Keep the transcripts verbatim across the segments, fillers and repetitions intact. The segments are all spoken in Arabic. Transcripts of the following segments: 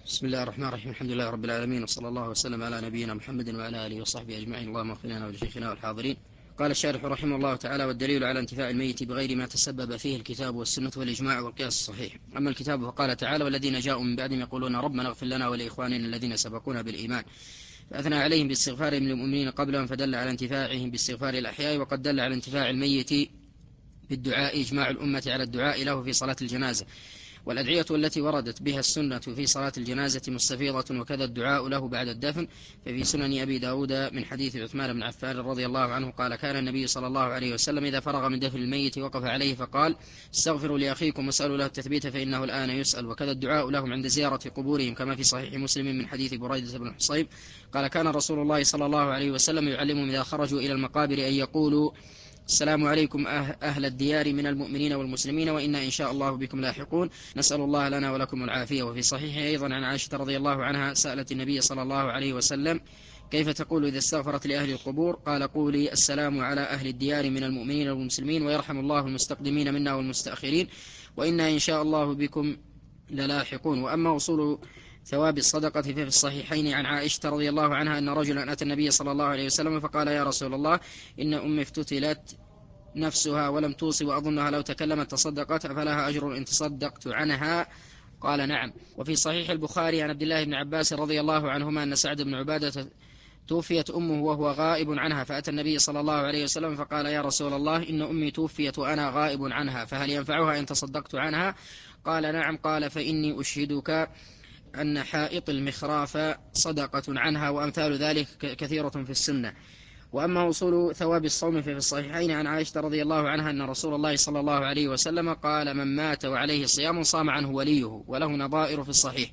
بسم الله الرحمن الرحيم. الحمد لله رب العالمين، وصلى الله وسلم على نبينا محمد وعلى آله وصحبه أجمعين. اللهم اغفر لنا ولشيخنا والحاضرين. قال الشارح رحمه الله تعالى: والدليل على انتفاع الميت بغير ما تسبب فيه الكتاب والسنة والإجماع والقياس الصحيح. أما الكتاب فقال تعالى: والذين جاءوا من بعدهم يقولون ربنا اغفر لنا ولإخواننا الذين سبقونا بالإيمان، فأثنى عليهم باستغفارهم للمؤمنين قبلهم، فدل على انتفاعهم باستغفار الأحياء. وقد دل على انتفاع الميت بالدعاء إجماع الأمة على الدعاء له في صلاة الجنازة، والأدعية التي وردت بها السنة في صلاة الجنازة مستفيضة، وكذا الدعاء له بعد الدفن. ففي سنن أبي داود من حديث عثمان بن عفان رضي الله عنه قال: كان النبي صلى الله عليه وسلم إذا فرغ من دفن الميت وقف عليه فقال: استغفروا لأخيكم واسألوا له التثبيت فإنه الآن يسأل. وكذا الدعاء لهم عند زيارة قبورهم، كما في صحيح مسلم من حديث بريدة بن حصيب قال: كان رسول الله صلى الله عليه وسلم يعلمهم إذا خرجوا إلى المقابر أن يقولوا: السلام عليكم أهل الديار من المؤمنين والمسلمين، وإنا إن شاء الله بكم لاحقون، نسأل الله لنا ولكم العافية. وفي صحيح أيضا عن عائشة رضي الله عنها سألت النبي صلى الله عليه وسلم: كيف تقول إذا استغفرت لأهل القبور؟ قال: قولي: السلام على أهل الديار من المؤمنين والمسلمين، ويرحم الله المستقدمين منا والمستأخرين، وإنا إن شاء الله بكم للاحقون. وأما وصول ثواب الصدقة في الصحيحين عن عائشة رضي الله عنها أن رجلا أتى النبي صلى الله عليه وسلم فقال: يا رسول الله، إن أمي افتتلت نفسها ولم توصي، وأظنها لو تكلمت تصدقت، أفلها أجر إن تصدقت عنها؟ قال: نعم. وفي صحيح البخاري عن عبد الله بن عباس رضي الله عنهما أن سعد بن عبادة توفيت أمه وهو غائب عنها، فأتى النبي صلى الله عليه وسلم فقال: يا رسول الله، إن أمي توفيت وأنا غائب عنها، فهل ينفعها إن تصدقت عنها؟ قال: نعم. قال: فإني أشهدك أن حائط المخراف صدقة عنها، وأمثال ذلك كثيرة في السنة. وأما وصول ثواب الصوم في الصحيحين عن عائشة رضي الله عنها أن رسول الله صلى الله عليه وسلم قال: من مات وعليه صيام صام عنه وليه، وله نظائر في الصحيح.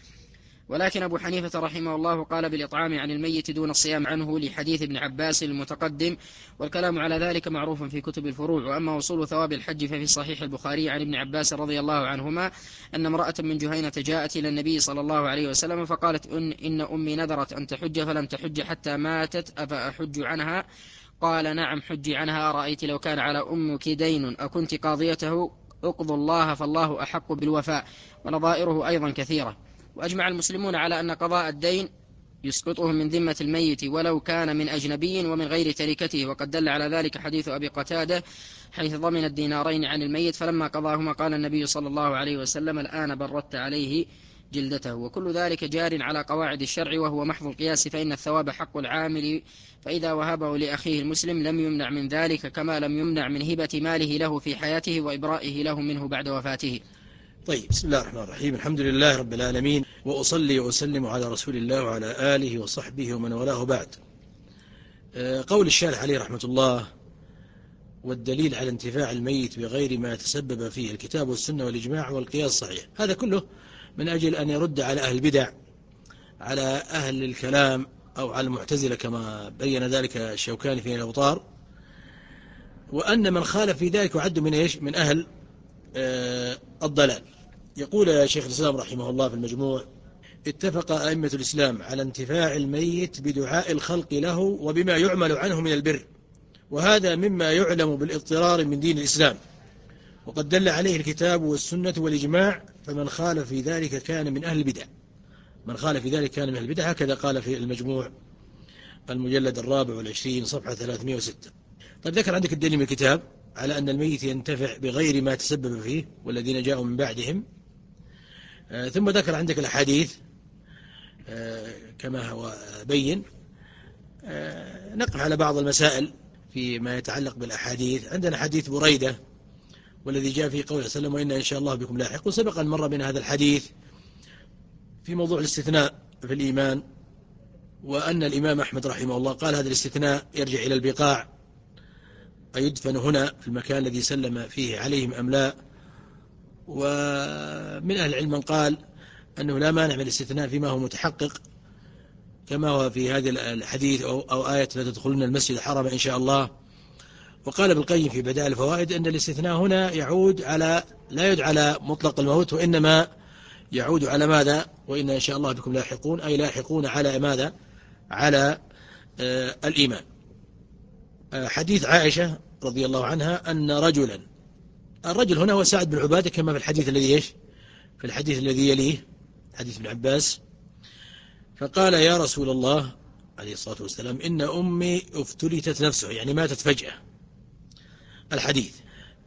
ولكن أبو حنيفة رحمه الله قال بالإطعام عن الميت دون الصيام عنه لحديث ابن عباس المتقدم، والكلام على ذلك معروف في كتب الفروع. وأما وصول ثواب الحج ففي صحيح البخاري عن ابن عباس رضي الله عنهما أن امرأة من جهينة جاءت إلى النبي صلى الله عليه وسلم فقالت: إن, إن أمي نذرت أن تحج فلم تحج حتى ماتت، أفأحج عنها؟ قال: نعم، حجي عنها. أرأيت لو كان على أمك دين أكنت قاضيته؟ اقضوا الله فالله أحق بالوفاء. ونظائره أيضا كثيرة. وأجمع المسلمون على أن قضاء الدين يسقطه من ذمة الميت ولو كان من أجنبي ومن غير تركته. وقد دل على ذلك حديث أبي قتادة حيث ضمن الدينارين عن الميت، فلما قضاهما قال النبي صلى الله عليه وسلم: الآن بردت عليه جلدته. وكل ذلك جار على قواعد الشرع وهو محض القياس، فإن الثواب حق العامل، فإذا وهبه لأخيه المسلم لم يمنع من ذلك، كما لم يمنع من هبة ماله له في حياته وإبرائه له منه بعد وفاته. طيب، بسم الله الرحمن الرحيم. الحمد لله رب العالمين، وأصلي وأسلم على رسول الله وعلى آله وصحبه ومن والاه بعد. قول الشارح عليه رحمة الله: والدليل على انتفاع الميت بغير ما تسبب فيه الكتاب والسنة والإجماع والقياس الصحيح، هذا كله من أجل أن يرد على أهل البدع، على أهل الكلام، أو على المعتزلة كما بين ذلك الشوكاني في الأوطار، وأن من خالف في ذلك يعد من إيش؟ من أهل آه الضلال. يقول شيخ الإسلام رحمه الله في المجموع: اتفق أئمة الإسلام على انتفاع الميت بدعاء الخلق له وبما يعمل عنه من البر، وهذا مما يعلم بالاضطرار من دين الإسلام، وقد دل عليه الكتاب والسنة والإجماع، فمن خالف في ذلك كان من أهل البدع. من خالف في ذلك كان من أهل البدع، هكذا قال في المجموع المجلد الرابع والعشرين صفحة ثلاثمائة وستة. طيب، ذكر عندك الدليل من الكتاب على أن الميت ينتفع بغير ما تسبب فيه والذين جاءوا من بعدهم. آه ثم ذكر عندك الأحاديث آه كما هو بين. آه نقف على بعض المسائل فيما يتعلق بالأحاديث. عندنا حديث بريدة والذي جاء في قوله صلى الله عليه وسلم: وإنا إن شاء الله بكم لاحق. وسبق أن مر بنا هذا الحديث في موضوع الاستثناء في الإيمان، وأن الإمام أحمد رحمه الله قال هذا الاستثناء يرجع إلى البقاع، أيدفن هنا في المكان الذي سلم فيه عليهم أم لا. ومن أهل العلم من قال أنه لا مانع من الاستثناء فيما هو متحقق، كما هو في هذا الحديث أو, أو آية: لا تدخلون المسجد الحرام إن شاء الله. وقال ابن القيم في بدائع الفوائد أن الاستثناء هنا يعود على لا يعود على مطلق الموت، وإنما يعود على ماذا؟ وإن إن شاء الله بكم لاحقون، أي لاحقون على ماذا؟ على آه الإيمان. آه حديث عائشة رضي الله عنها أن رجلا، الرجل هنا هو سعد بن عبادة كما في الحديث الذي إيش؟ في الحديث الذي يليه، حديث ابن عباس، فقال يا رسول الله عليه الصلاة والسلام إن أمي افتلتت نفسه، يعني ماتت فجأة. الحديث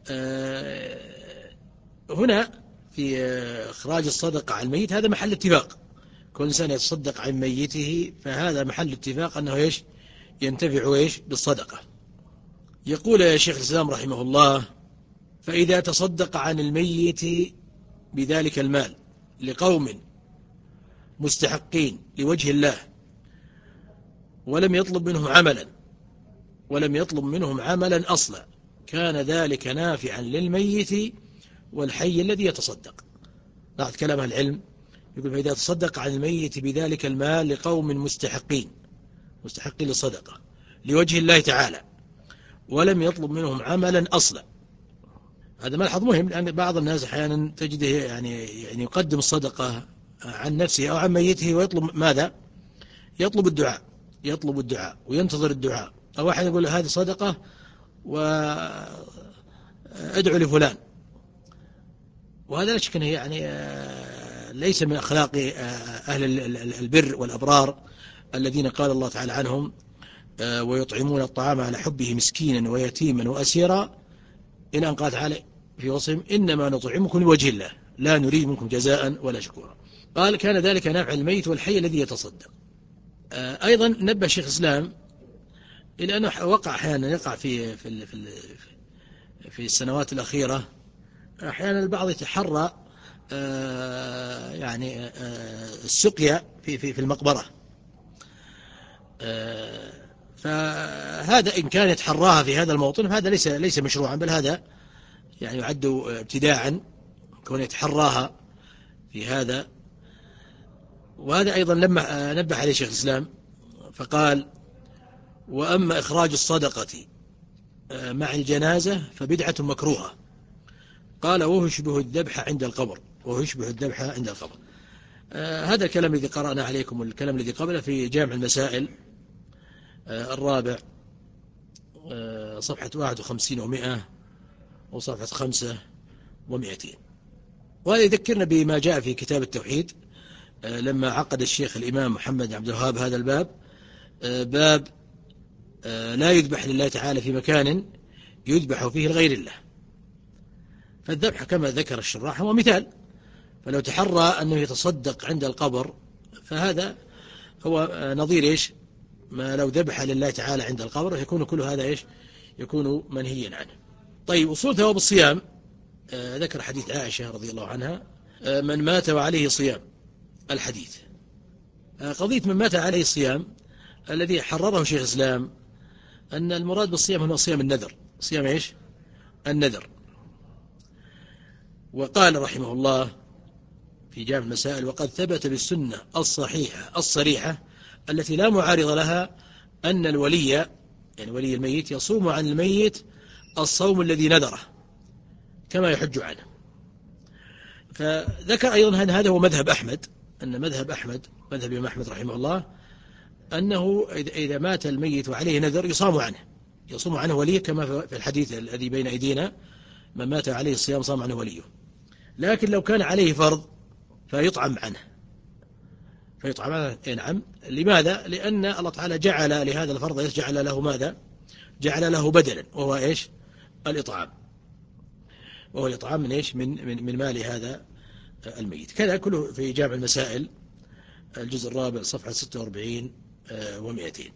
هنا في إخراج الصدقة عن الميت هذا محل اتفاق، كل إنسان يتصدق عن ميته فهذا محل اتفاق أنه إيش ينتفع إيش بالصدقة. يقول يا شيخ الإسلام رحمه الله: فإذا تصدق عن الميت بذلك المال لقوم مستحقين لوجه الله ولم يطلب منهم عملا ولم يطلب منهم عملا أصلا، كان ذلك نافعا للميت والحي الذي يتصدق. لاحظ كلام العلم، يقول: فإذا تصدق عن الميت بذلك المال لقوم مستحقين مستحقين للصدقة لوجه الله تعالى ولم يطلب منهم عملا أصلا. هذا ملحظ مهم، لأن بعض الناس أحيانا تجده يعني يعني يقدم الصدقة عن نفسه أو عن ميته ويطلب ماذا؟ يطلب الدعاء يطلب الدعاء وينتظر الدعاء. أو أحد يقول هذه صدقة وأدعو لفلان، وهذا لا شك أنه يعني ليس من أخلاق أهل البر والأبرار الذين قال الله تعالى عنهم: ويطعمون الطعام على حبه مسكينا ويتيما وأسيرا، إلى أن قال تعالى في وصفهم: إنما نطعمكم لوجه الله لا نريد منكم جزاء ولا شكورا. قال: كان ذلك نافع الميت والحي الذي يتصدق. أيضا نبه شيخ الإسلام إلى أنه وقع أحيانا يقع في في في في السنوات الأخيرة أحيانا البعض يتحرى يعني السقيا في في في المقبرة، فهذا إن كان يتحراها في هذا الموطن فهذا ليس ليس مشروعا، بل هذا يعني يعد ابتداعا كون يتحراها في هذا. وهذا أيضا لما نبه عليه شيخ الإسلام فقال: وأما إخراج الصدقة مع الجنازة فبدعة مكروهة. قال: وهو يشبه الذبح عند القبر وهو يشبه الذبح عند القبر. آه هذا الكلام الذي قرأنا عليكم والكلام الذي قبله في جامع المسائل آه الرابع آه صفحة واحد وخمسين ومئة وصفحة خمسة ومئتين. وهذا يذكرنا بما جاء في كتاب التوحيد آه لما عقد الشيخ الإمام محمد عبد الوهاب هذا الباب، آه باب آه لا يذبح لله تعالى في مكان يذبح فيه لغير الله. فالذبح كما ذكر الشراح هو مثال، فلو تحرى أنه يتصدق عند القبر فهذا هو نظير إيش ما لو ذبح لله تعالى عند القبر، يكون كل هذا إيش يكون منهيا عنه. طيب، وصول ثواب الصيام آه ذكر حديث عائشة رضي الله عنها: آه من مات وعليه صيام. الحديث آه قضية من مات عليه صيام الذي حرره شيخ الإسلام أن المراد بالصيام هو صيام النذر، صيام إيش النذر. وقال رحمه الله في جامع المسائل: وقد ثبت بالسنة الصحيحة الصريحة التي لا معارض لها أن الولي يعني ولي الميت يصوم عن الميت الصوم الذي نذره كما يحج عنه. فذكر أيضا أن هذا هو مذهب أحمد، أن مذهب أحمد مذهب الإمام أحمد رحمه الله أنه إذا مات الميت وعليه نذر يصام عنه يصوم عنه وليه، كما في الحديث الذي بين أيدينا: من مات عليه الصيام صام عنه وليه. لكن لو كان عليه فرض فيطعم عنه فيطعم عنه نعم. لماذا؟ لأن الله تعالى جعل لهذا الفرض جعل له ماذا؟ جعل له بدلا، وهو إيش الإطعام، وهو الإطعام من إيش من, من, من مال هذا الميت. كذا كله في جامع المسائل الجزء الرابع صفحة ستة وأربعين ومئتين.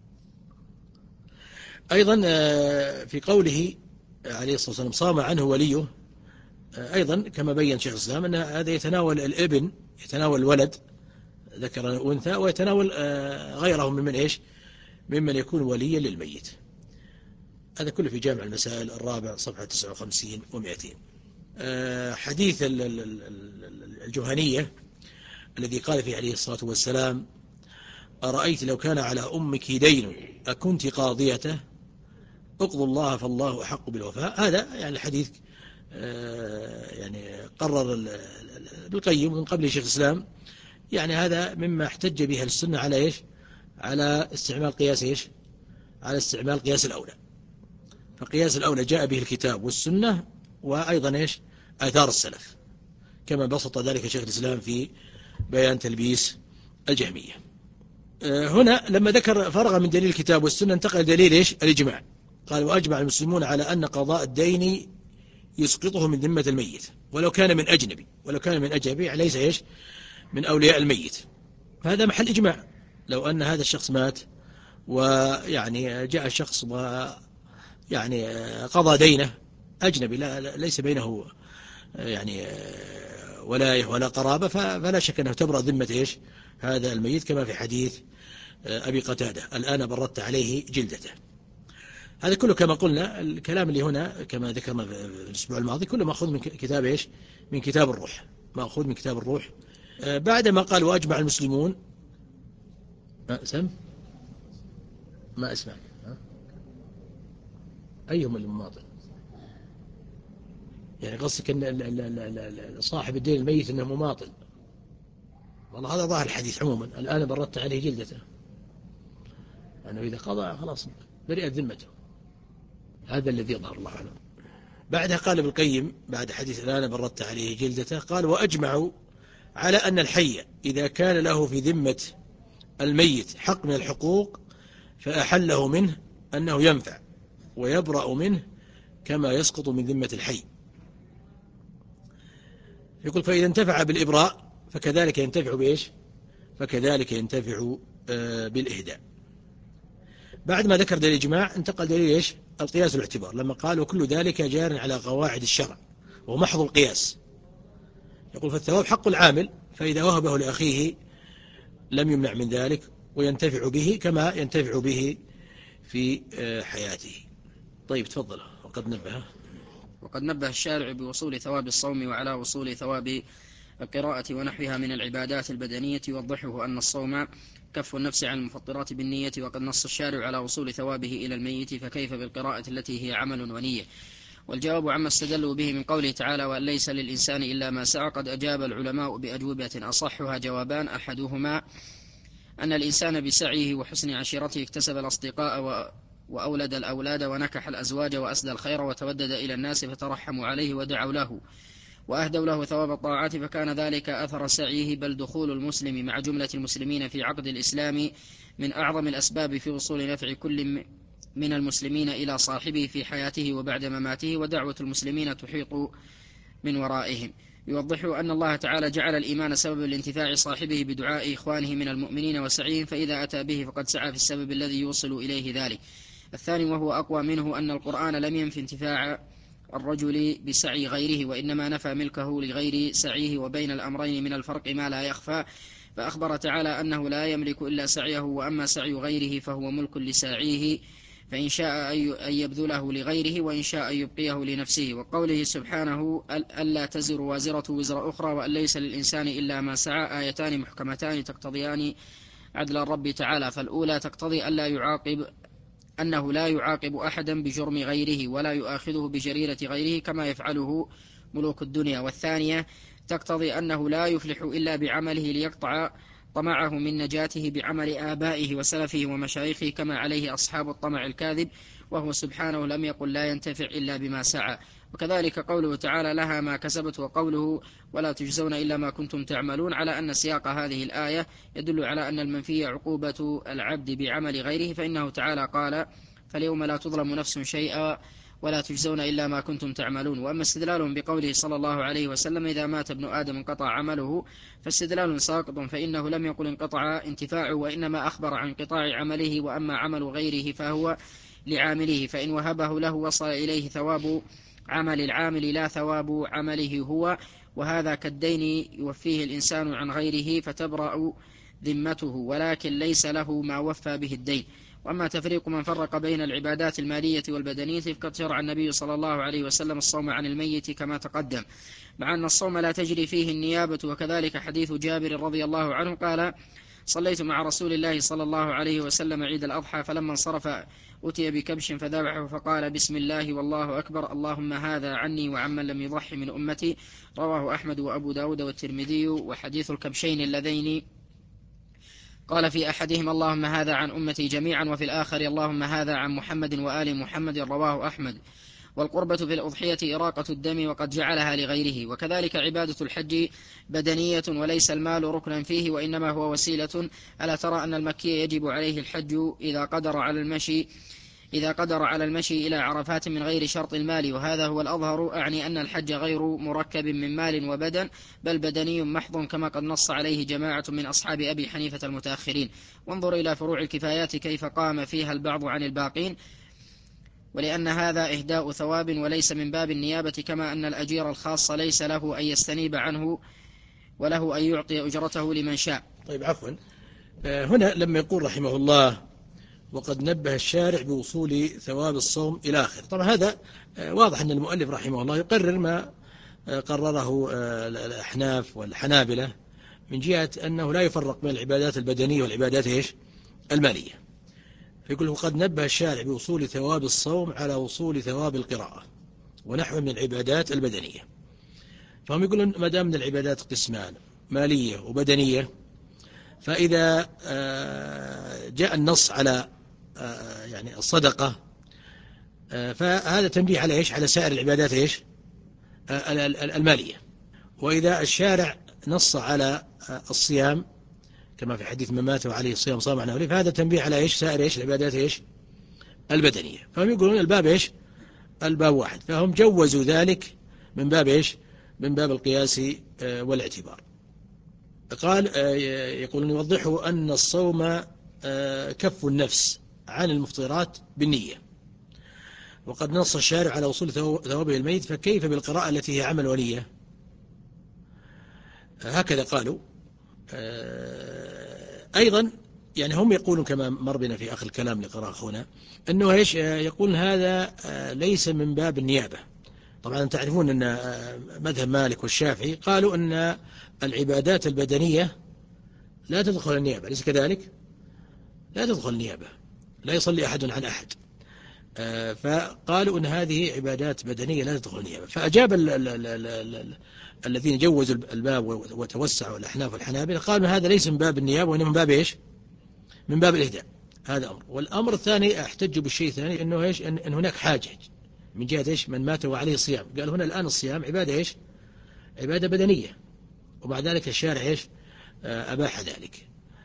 أيضا في قوله عليه الصلاة والسلام: صام عنه وليه، أيضا كما بين شيخ الإسلام أن هذا يتناول الابن يتناول الولد ذكر وأنثى، ويتناول غيرهم ممن إيش ممن يكون وليا للميت. هذا كله في جامع المسائل الرابع صفحة تسعة وخمسين ومئتين. حديث الجهنية الذي قال فيه عليه الصلاة والسلام: أرأيت لو كان على أمك دين أكنت قاضيته اقضوا الله فالله أحق بالوفاء. هذا يعني الحديث يعني قرر ابن القيم من قبل شيخ الإسلام، يعني هذا مما احتج به السنة على إيش على استعمال قياس إيش على استعمال قياس الأولى. فقياس الأولى جاء به الكتاب والسنة وأيضا إيش آثار السلف، كما بسط ذلك شيخ الإسلام في بيان تلبيس الجهمية. هنا لما ذكر فرغ من دليل الكتاب والسنة انتقل دليل إيش؟ الإجماع. قال وأجمع المسلمون على أن قضاء الدين يسقطه من ذمة الميت ولو كان من أجنبي، ولو كان من أجنبي ليس إيش؟ من أولياء الميت. فهذا محل إجماع. لو أن هذا الشخص مات ويعني جاء الشخص ويعني قضى دينه أجنبي، لا ليس بينه يعني ولاية ولا قرابة، فلا شك أنه تبرأ ذمة إيش؟ هذا الميت، كما في حديث أبي قتادة الآن بردت عليه جلدته. هذا كله كما قلنا الكلام اللي هنا كما ذكرنا في الأسبوع الماضي كله مأخوذ من كتاب إيش؟ من كتاب الروح، مأخوذ من كتاب الروح. بعدما قال وأجمع المسلمون ما سم ما أسمع أيهم المماطل، يعني قصدك أن صاحب الدين الميت أنه مماطل. والله هذا ظاهر الحديث عموما الآن بردت عليه جلدته، أنه إذا قضى خلاص برئت ذمته، هذا الذي يظهر الله أعلم. بعدها قال ابن القيم بعد حديث الآن بردت عليه جلدته قال وأجمعوا على أن الحي إذا كان له في ذمة الميت حق من الحقوق فأحله منه أنه ينفع ويبرأ منه كما يسقط من ذمة الحي. يقول فإذا انتفع بالإبراء فكذلك ينتفع بإيش؟ فكذلك ينتفع بالإهداء. بعد ما ذكر دليل الإجماع انتقل دليل إيش؟ القياس والاعتبار، لما قال وكل ذلك جار على قواعد الشرع ومحض القياس. يقول فالثواب حق العامل، فإذا وهبه لأخيه لم يمنع من ذلك وينتفع به كما ينتفع به في حياته. طيب تفضل. وقد نبه وقد نبه الشارع بوصول ثواب الصوم وعلى وصول ثواب القراءة ونحوها من العبادات البدنية، يوضحه أن الصوم كف النفس عن المفطرات بالنية، وقد نص الشارع على وصول ثوابه إلى الميت، فكيف بالقراءة التي هي عمل ونية؟ والجواب عما استدلوا به من قوله تعالى وأن ليس للإنسان إلا ما سعى قد أجاب العلماء بأجوبة أصحها جوابان، أحدهما أن الإنسان بسعيه وحسن عشيرته اكتسب الأصدقاء وأولد الأولاد ونكح الأزواج وأسدى الخير وتودد إلى الناس فترحموا عليه ودعوا له وأهدوا له ثواب الطاعات، فكان ذلك أثر سعيه. بل دخول المسلم مع جملة المسلمين في عقد الإسلام من أعظم الأسباب في وصول نفع كل من المسلمين إلى صاحبه في حياته وبعد مماته، ودعوة المسلمين تحيط من ورائهم. يوضح أن الله تعالى جعل الإيمان سببا لانتفاع صاحبه بدعاء إخوانه من المؤمنين وسعيهم، فإذا أتى به فقد سعى في السبب الذي يوصل إليه ذلك. الثاني وهو أقوى منه أن القرآن لم ينفي انتفاع الرجل بسعي غيره، وإنما نفى ملكه لغير سعيه، وبين الأمرين من الفرق ما لا يخفى، فأخبر تعالى أنه لا يملك إلا سعيه، وأما سعي غيره فهو ملك لساعيه، فإن شاء أن يبذله لغيره وإن شاء أن يبقيه لنفسه. وقوله سبحانه ألا تزر وازرة وزر أخرى وأن ليس للإنسان إلا ما سعى، آيتان محكمتان تقتضيان عدل الرب تعالى. فالأولى تقتضي ألا يعاقب أنه لا يعاقب أحدا بجرم غيره ولا يؤاخذه بجريرة غيره كما يفعله ملوك الدنيا، والثانية تقتضي أنه لا يفلح إلا بعمله ليقطع طمعه من نجاته بعمل آبائه وسلفه ومشايخه كما عليه أصحاب الطمع الكاذب، وهو سبحانه لم يقل لا ينتفع إلا بما سعى. وكذلك قوله تعالى لها ما كسبت، وقوله ولا تجزون إلا ما كنتم تعملون، على أن سياق هذه الآية يدل على أن المنفي عقوبة العبد بعمل غيره، فإنه تعالى قال فاليوم لا تظلم نفس شيئا ولا تجزون إلا ما كنتم تعملون. وأما استدلالهم بقوله صلى الله عليه وسلم إذا مات ابن آدم انقطع عمله فاستدلال ساقط، فإنه لم يقل انقطع انتفاعه وإنما أخبر عن انقطاع عمله، وأما عمل غيره فهو لعامله، فإن وهبه له وصل إليه ثواب عمل العامل لا ثواب عمله هو، وهذا كالدين يوفيه الإنسان عن غيره فتبرأ ذمته، ولكن ليس له ما وفى به الدين. وأما تفريق من فرق بين العبادات المالية والبدنية فقد شرع النبي صلى الله عليه وسلم الصوم عن الميت كما تقدم، مع أن الصوم لا تجري فيه النيابة. وكذلك حديث جابر رضي الله عنه قال صليت مع رسول الله صلى الله عليه وسلم عيد الأضحى فلما انصرف أتي بكبش فذبحه فقال بسم الله والله أكبر اللهم هذا عني وعمن لم يضحي من أمتي، رواه أحمد وأبو داود والترمذي. وحديث الكبشين اللذين قال في أحدهما اللهم هذا عن أمتي جميعا، وفي الآخر اللهم هذا عن محمد وآل محمد، رواه أحمد. والقربة في الأضحية إراقة الدم وقد جعلها لغيره. وكذلك عبادة الحج بدنية وليس المال ركنا فيه وإنما هو وسيلة. ألا ترى أن المكي يجب عليه الحج إذا قدر على المشي إذا قدر على المشي إلى عرفات من غير شرط المال، وهذا هو الأظهر. أعني أن الحج غير مركب من مال وبدن، بل بدني محض كما قد نص عليه جماعة من أصحاب أبي حنيفة المتأخرين. وانظر إلى فروع الكفايات كيف قام فيها البعض عن الباقين، ولأن هذا إهداء ثواب وليس من باب النيابة، كما أن الأجير الخاص ليس له أن يستنيب عنه وله أن يعطي أجرته لمن شاء. طيب عفوا، هنا لما يقول رحمه الله وقد نبه الشارع بوصول ثواب الصوم إلى آخر، طبعا هذا واضح أن المؤلف رحمه الله يقرر ما قرره الأحناف والحنابلة من جهة أنه لا يفرق بين العبادات البدنية والعبادات إيش المالية. يقول وقد نبه الشارع بوصول ثواب الصوم على وصول ثواب القراءة ونحو من العبادات البدنية. فهم يقولون ما دام من العبادات قسمان مالية وبدنية، فإذا جاء النص على يعني الصدقة فهذا تنبيه على إيش على سائر العبادات إيش المالية. وإذا الشارع نص على الصيام كما في حديث من مات وعليه الصيام صام عنه، فهذا تنبيه على إيش سائر إيش العبادات إيش البدنية. فهم يقولون الباب إيش الباب واحد، فهم جوزوا ذلك من باب إيش من باب القياس والاعتبار. قال يقولون يوضحوا أن الصوم كف النفس عن المفطرات بالنية، وقد نص الشارع على وصول ثوابه الميت، فكيف بالقراءة التي هي عمل ونية؟ هكذا قالوا. أيضا يعني هم يقولون كما مر بنا في آخر الكلام لقراء أخونا أنه إيش يقول هذا ليس من باب النيابة. طبعا تعرفون أن مذهب مالك والشافعي قالوا أن العبادات البدنية لا تدخل النيابة، ليس كذلك؟ لا تدخل النيابة، لا يصلي أحد عن أحد، فقالوا أن هذه عبادات بدنية لا تدخل النيابة. فأجاب ال ال ال ال ال الذين جوزوا الباب وتوسعوا الأحناف والحنابلة قالوا هذا ليس من باب النيابة وإنما من باب إيش من باب الإهداء. هذا أمر. والأمر الثاني احتج بالشيء الثاني أنه إيش أن, أن هناك حاجة من جهة إيش من مات وعليه صيام. قال هنا الآن الصيام عبادة إيش عبادة بدنية، ومع ذلك الشارع إيش أباح ذلك.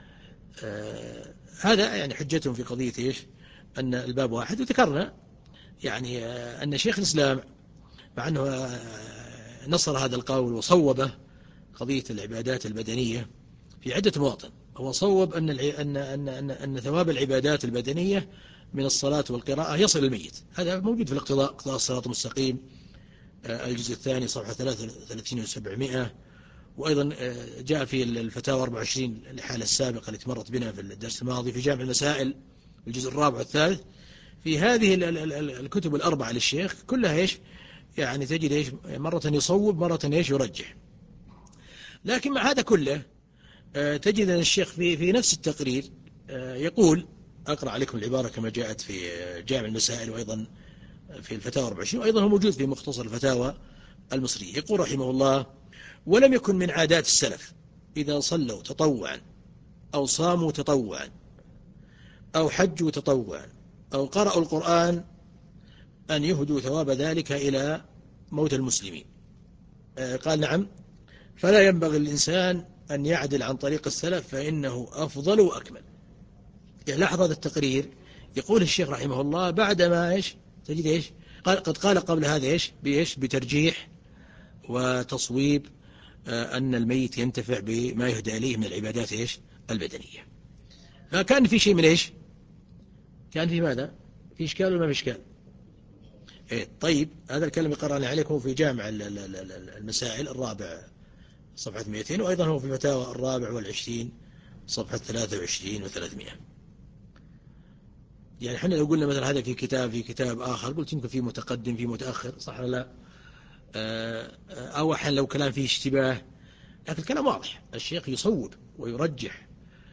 آه هذا يعني حجتهم في قضية إيش أن الباب واحد. وذكرنا يعني آه أن شيخ الإسلام مع أنه آه نصر هذا القول وصوبه قضية العبادات البدنية في عدة مواطن. هو صوب أن, أن, أن, أن, أن ثواب العبادات البدنية من الصلاة والقراءة يصل الميت. هذا موجود في الاقتضاء اقتضاء الصراط المستقيم الجزء الثاني صفحة ثلاثة وثلاثين وسبعمائة. وأيضا جاء في الفتاوى أربعة وعشرين الحالة السابقة التي مرت بنا في الدرس الماضي في جامع المسائل الجزء الرابع والثالث. في هذه الكتب الأربعة للشيخ كلها إيش يعني تجد إيش مرة يصوب مرة إيش يرجح. لكن مع هذا كله تجد أن الشيخ في في نفس التقرير يقول، أقرأ عليكم العبارة كما جاءت في جامع المسائل وأيضا في الفتاوى أربعة وعشرين وأيضا هو موجود في مختصر الفتاوى المصرية. يقول رحمه الله: ولم يكن من عادات السلف إذا صلوا تطوعا أو صاموا تطوعا أو حجوا تطوعا أو قرأوا القرآن أن يهدوا ثواب ذلك إلى موت المسلمين. قال: نعم، فلا ينبغي الإنسان أن يعدل عن طريق السلف فإنه أفضل وأكمل. يعني لاحظ هذا التقرير يقول الشيخ رحمه الله بعدما إيش تجد إيش قال قد قال قبل هذا إيش بإيش بترجيح وتصويب أن الميت ينتفع بما يهدى إليه من العبادات إيش البدنية. فكان في شيء من إيش كان في ماذا في إشكال ولا ما في إشكال؟ إيه طيب، هذا الكلام قرأنا عليكم في جامع المسائل الرابع صفحة مئتين، وأيضا هو في فتاوى الرابع والعشرين صفحة ثلاثة وعشرين وثلاثمائة. يعني احنا لو قلنا مثلا هذا في كتاب في كتاب آخر قلت يمكن في متقدم في متأخر، صح ولا لا؟ أو أحيانا لو كلام فيه اشتباه، لكن الكلام واضح. الشيخ يصوب ويرجح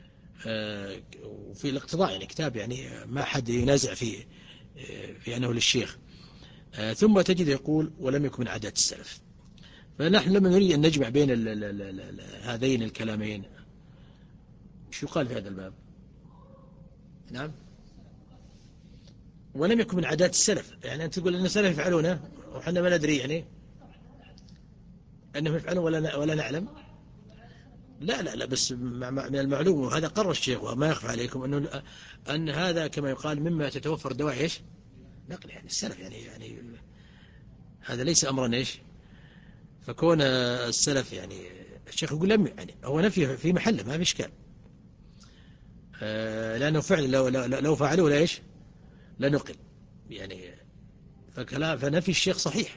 وفي الاقتضاء، يعني كتاب يعني ما حد ينازع فيه في أنه للشيخ. ثم تجد يقول: ولم يكن من عادات السلف. فنحن لما نريد أن نجمع بين ال ال ال ال هذين الكلامين شو قال في هذا الباب؟ نعم ولم يكن من عادات السلف. يعني أنت تقول أن السلف يفعلونه وحنا ما ندري يعني أنهم يفعلون ولا ولا نعلم. لا لا لا بس من المعلوم، وهذا قرر الشيخ وما يخفى عليكم أنه أن هذا كما يقال مما تتوفر دواعي إيش نقل. يعني السلف يعني يعني هذا ليس أمرا إيش. فكون السلف يعني الشيخ يقول لم يعني هو نفي في محله ما في إشكال، لأنه فعلا لو لو فعلوا لا إيش لا نقل يعني. فكلام فنفي الشيخ صحيح.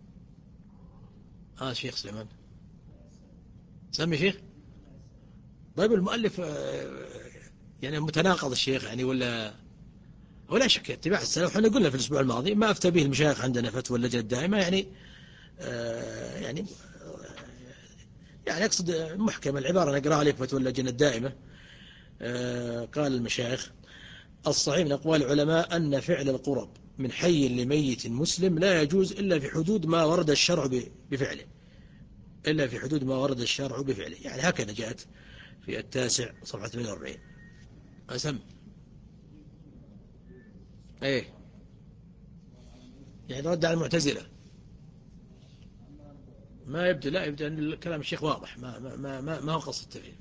آه شيخ سليمان سمي شيخ. طيب المؤلف يعني متناقض الشيخ يعني ولا ولا شك اتباع السلف. احنا قلنا في الأسبوع الماضي ما أفتى به المشايخ عندنا فتوى اللجنة الدائمة يعني آه يعني يعني أقصد محكم العبارة نقرأ عليك فتوى اللجنة الدائمة. آه قال المشايخ الصحيح من أقوال العلماء أن فعل القرب من حي لميت مسلم لا يجوز إلا في حدود ما ورد الشرع بفعله إلا في حدود ما ورد الشرع بفعله. يعني هكذا جاءت في التاسع صفحة ثمانية وأربعين. أسم إيه يعني رد على المعتزلة. ما يبدو لا يبدو أن كلام الشيخ واضح ما ما ما ما, ما هو قصد التفريق.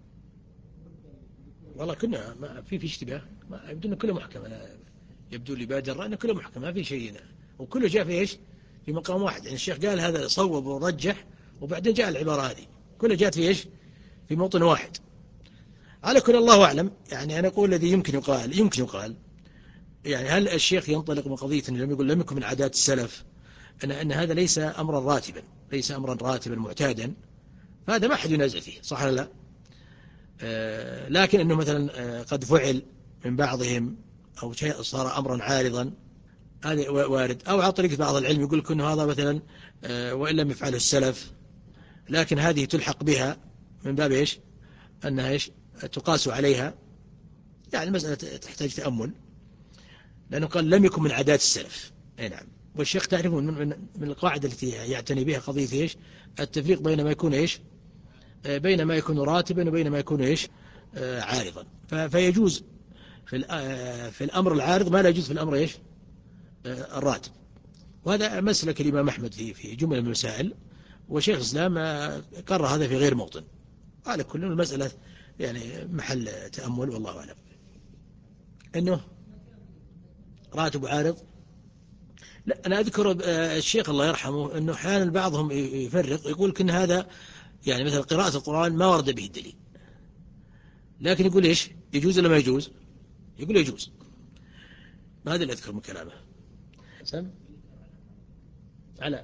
والله كنا ما في في اشتباه. ما يبدو أن كله محكم. أنا يبدو لي بادر الرأي أن كله محكم ما في شيء وكله جاء في إيش في مقام واحد. يعني الشيخ قال هذا صوب ورجح وبعدين جاء العبارة هذه كلها جاءت في إيش في موطن واحد. على كل الله أعلم. يعني أنا أقول الذي يمكن يقال يمكن يقال يعني هل الشيخ ينطلق من قضية أنه لم يقول لم يكن من عادات السلف أن أن هذا ليس أمرا راتبا ليس أمرا راتبا معتادا. فهذا ما أحد ينازع فيه صح ولا لا. آه لكن أنه مثلا آه قد فعل من بعضهم أو شيء صار أمرا عارضا هذا وارد. أو على طريقة بعض العلم يقول لك أنه هذا مثلا آه وإن لم يفعله السلف لكن هذه تلحق بها من باب إيش أنها إيش تقاس عليها. يعني المسألة تحتاج تأمل لأنه قال لم يكن من عادات السلف. أي نعم. والشيخ تعرفون من, من, من القاعدة التي يعتني بها قضية إيش التفريق بين ما يكون إيش بين ما يكون راتبا وبين ما يكون إيش عارضا. فيجوز في, في الأمر العارض ما لا يجوز في الأمر إيش الراتب. وهذا مسلك الإمام أحمد في في جملة من المسائل وشيخ الإسلام قرر هذا في غير موطن. على كل المسألة يعني محل تأمل والله أعلم. إنه راتب عارض. لا أنا أذكر الشيخ الله يرحمه أنه أحيانا بعضهم يفرق يقول كأن هذا يعني مثل قراءة القرآن ما ورد به الدليل لكن يقول إيش يجوز ولا ما يجوز. يقول يجوز. ما هذا اللي أذكر من كلامه. سم على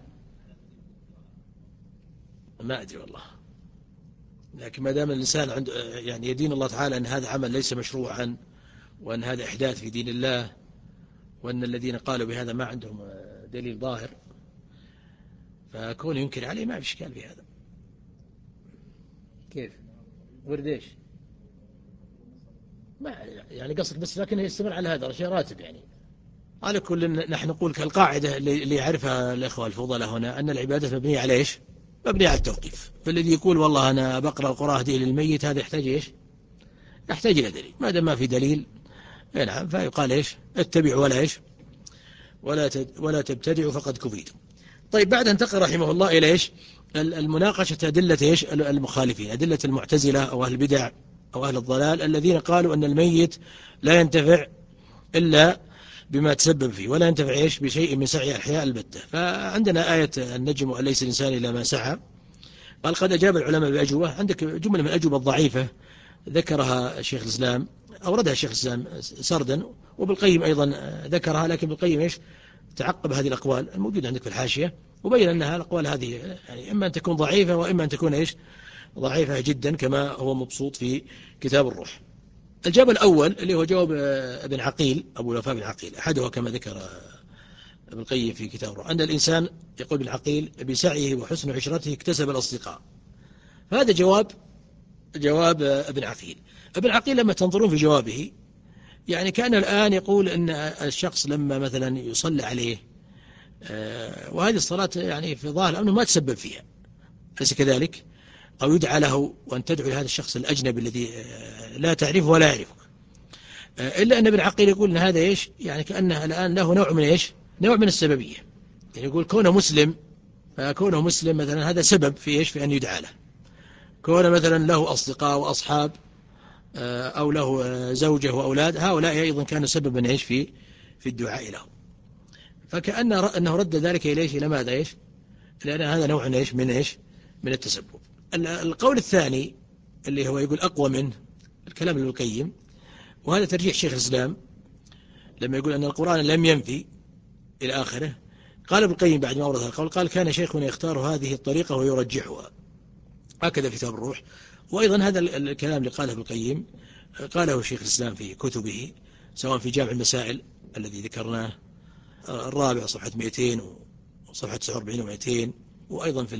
ما أدري والله. لكن ما دام الإنسان عنده يعني يدين الله تعالى أن هذا عمل ليس مشروعا وأن هذا إحداث في دين الله وأن الذين قالوا بهذا ما عندهم دليل ظاهر فكون ينكر عليه ما في إشكال في هذا. كيف ورد إيش ما يعني قصد بس لكن يستمر على هذا شيء راتب. يعني على كل نحن نقول كالقاعدة اللي يعرفها الإخوة الفضلاء هنا أن العبادة مبنية على إيش مبنية على التوقيف. فالذي يقول والله أنا بقرأ القرآن هديه للميت هذا يحتاج إيش يحتاج إلى دليل. ما دام ما في دليل نعم فيقال إيش اتبعوا ولا إيش ولا ولا تبتدعوا فقد كفيتم. طيب بعد انتقل رحمه الله إلى إيش المناقشة أدلة إيش المخالفين أدلة المعتزلة أو أهل البدع أو أهل الضلال الذين قالوا أن الميت لا ينتفع إلا بما تسبب فيه ولا ينتفع إيش بشيء من سعي الحياة البتة. فعندنا آية النجم وليس الإنسان إلا ما سعى. قال قد أجاب العلماء بأجوبة. عندك جملة من الأجوبة الضعيفة ذكرها الشيخ الإسلام أوردها الشيخ الإسلام سردا وبالقيم أيضا ذكرها لكن بالقيم إيش تعقب هذه الأقوال الموجودة عندك في الحاشية وبين أنها الأقوال هذه يعني إما أن تكون ضعيفة وإما أن تكون إيش ضعيفة جدا كما هو مبسوط في كتاب الروح. الجواب الأول اللي هو جواب ابن عقيل أبو الوفاء بن عقيل أحدها كما ذكر ابن القيم في كتاب الروح أن الإنسان يقول ابن عقيل بسعيه وحسن عشرته اكتسب الأصدقاء. فهذا جواب جواب ابن عقيل. ابن عقيل لما تنظرون في جوابه يعني كان الآن يقول أن الشخص لما مثلا يصلى عليه وهذه الصلاة يعني في ظاهر أنه ما تسبب فيها أليس كذلك أو يدعى له وأن تدعو لهذا الشخص الأجنبي الذي لا تعرفه ولا يعرفك إلا أن ابن عقيل يقول أن هذا إيش يعني كأنه الآن له نوع من إيش نوع من السببية. يعني يقول كونه مسلم، فكونه مسلم مثلا هذا سبب في إيش في أن يدعى له. كونه مثلا له أصدقاء وأصحاب أو له زوجة وأولاد، هؤلاء أيضا كانوا سببا إيش في في الدعاء له. فكأن أنه رد ذلك إليه إلى ماذا إيش لأن هذا نوع إيش من إيش من التسبب. القول الثاني اللي هو يقول أقوى منه الكلام ابن القيم، وهذا ترجيح شيخ الإسلام لما يقول أن القرآن لم ينفي إلى آخره. قال ابن القيم بعد ما أورد هذا القول قال كان شيخنا يختار هذه الطريقة ويرجحها، هكذا في كتاب الروح. وأيضا هذا الكلام اللي قاله ابن القيم قاله شيخ الإسلام في كتبه، سواء في جامع المسائل الذي ذكرناه الرابع صفحة مئتين وصفحة تسعة وأربعين ومئتين، وأيضا في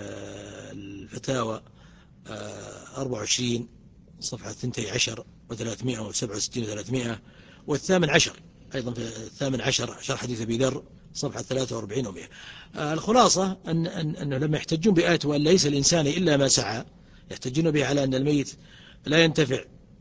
الفتاوى أربعة وعشرين صفحة اثنتي عشر وثلاثمائة وسبعة وستين وثلاثمائة، والثامن عشر أيضا في الثامن عشر شرح حديث أبي ذر صفحة ثلاثة وأربعين ومئة. الخلاصة أن أن أنه لما يحتجون بآية وأن ليس الإنسان إلا ما سعى، يحتجون به على أن الميت لا ينتفع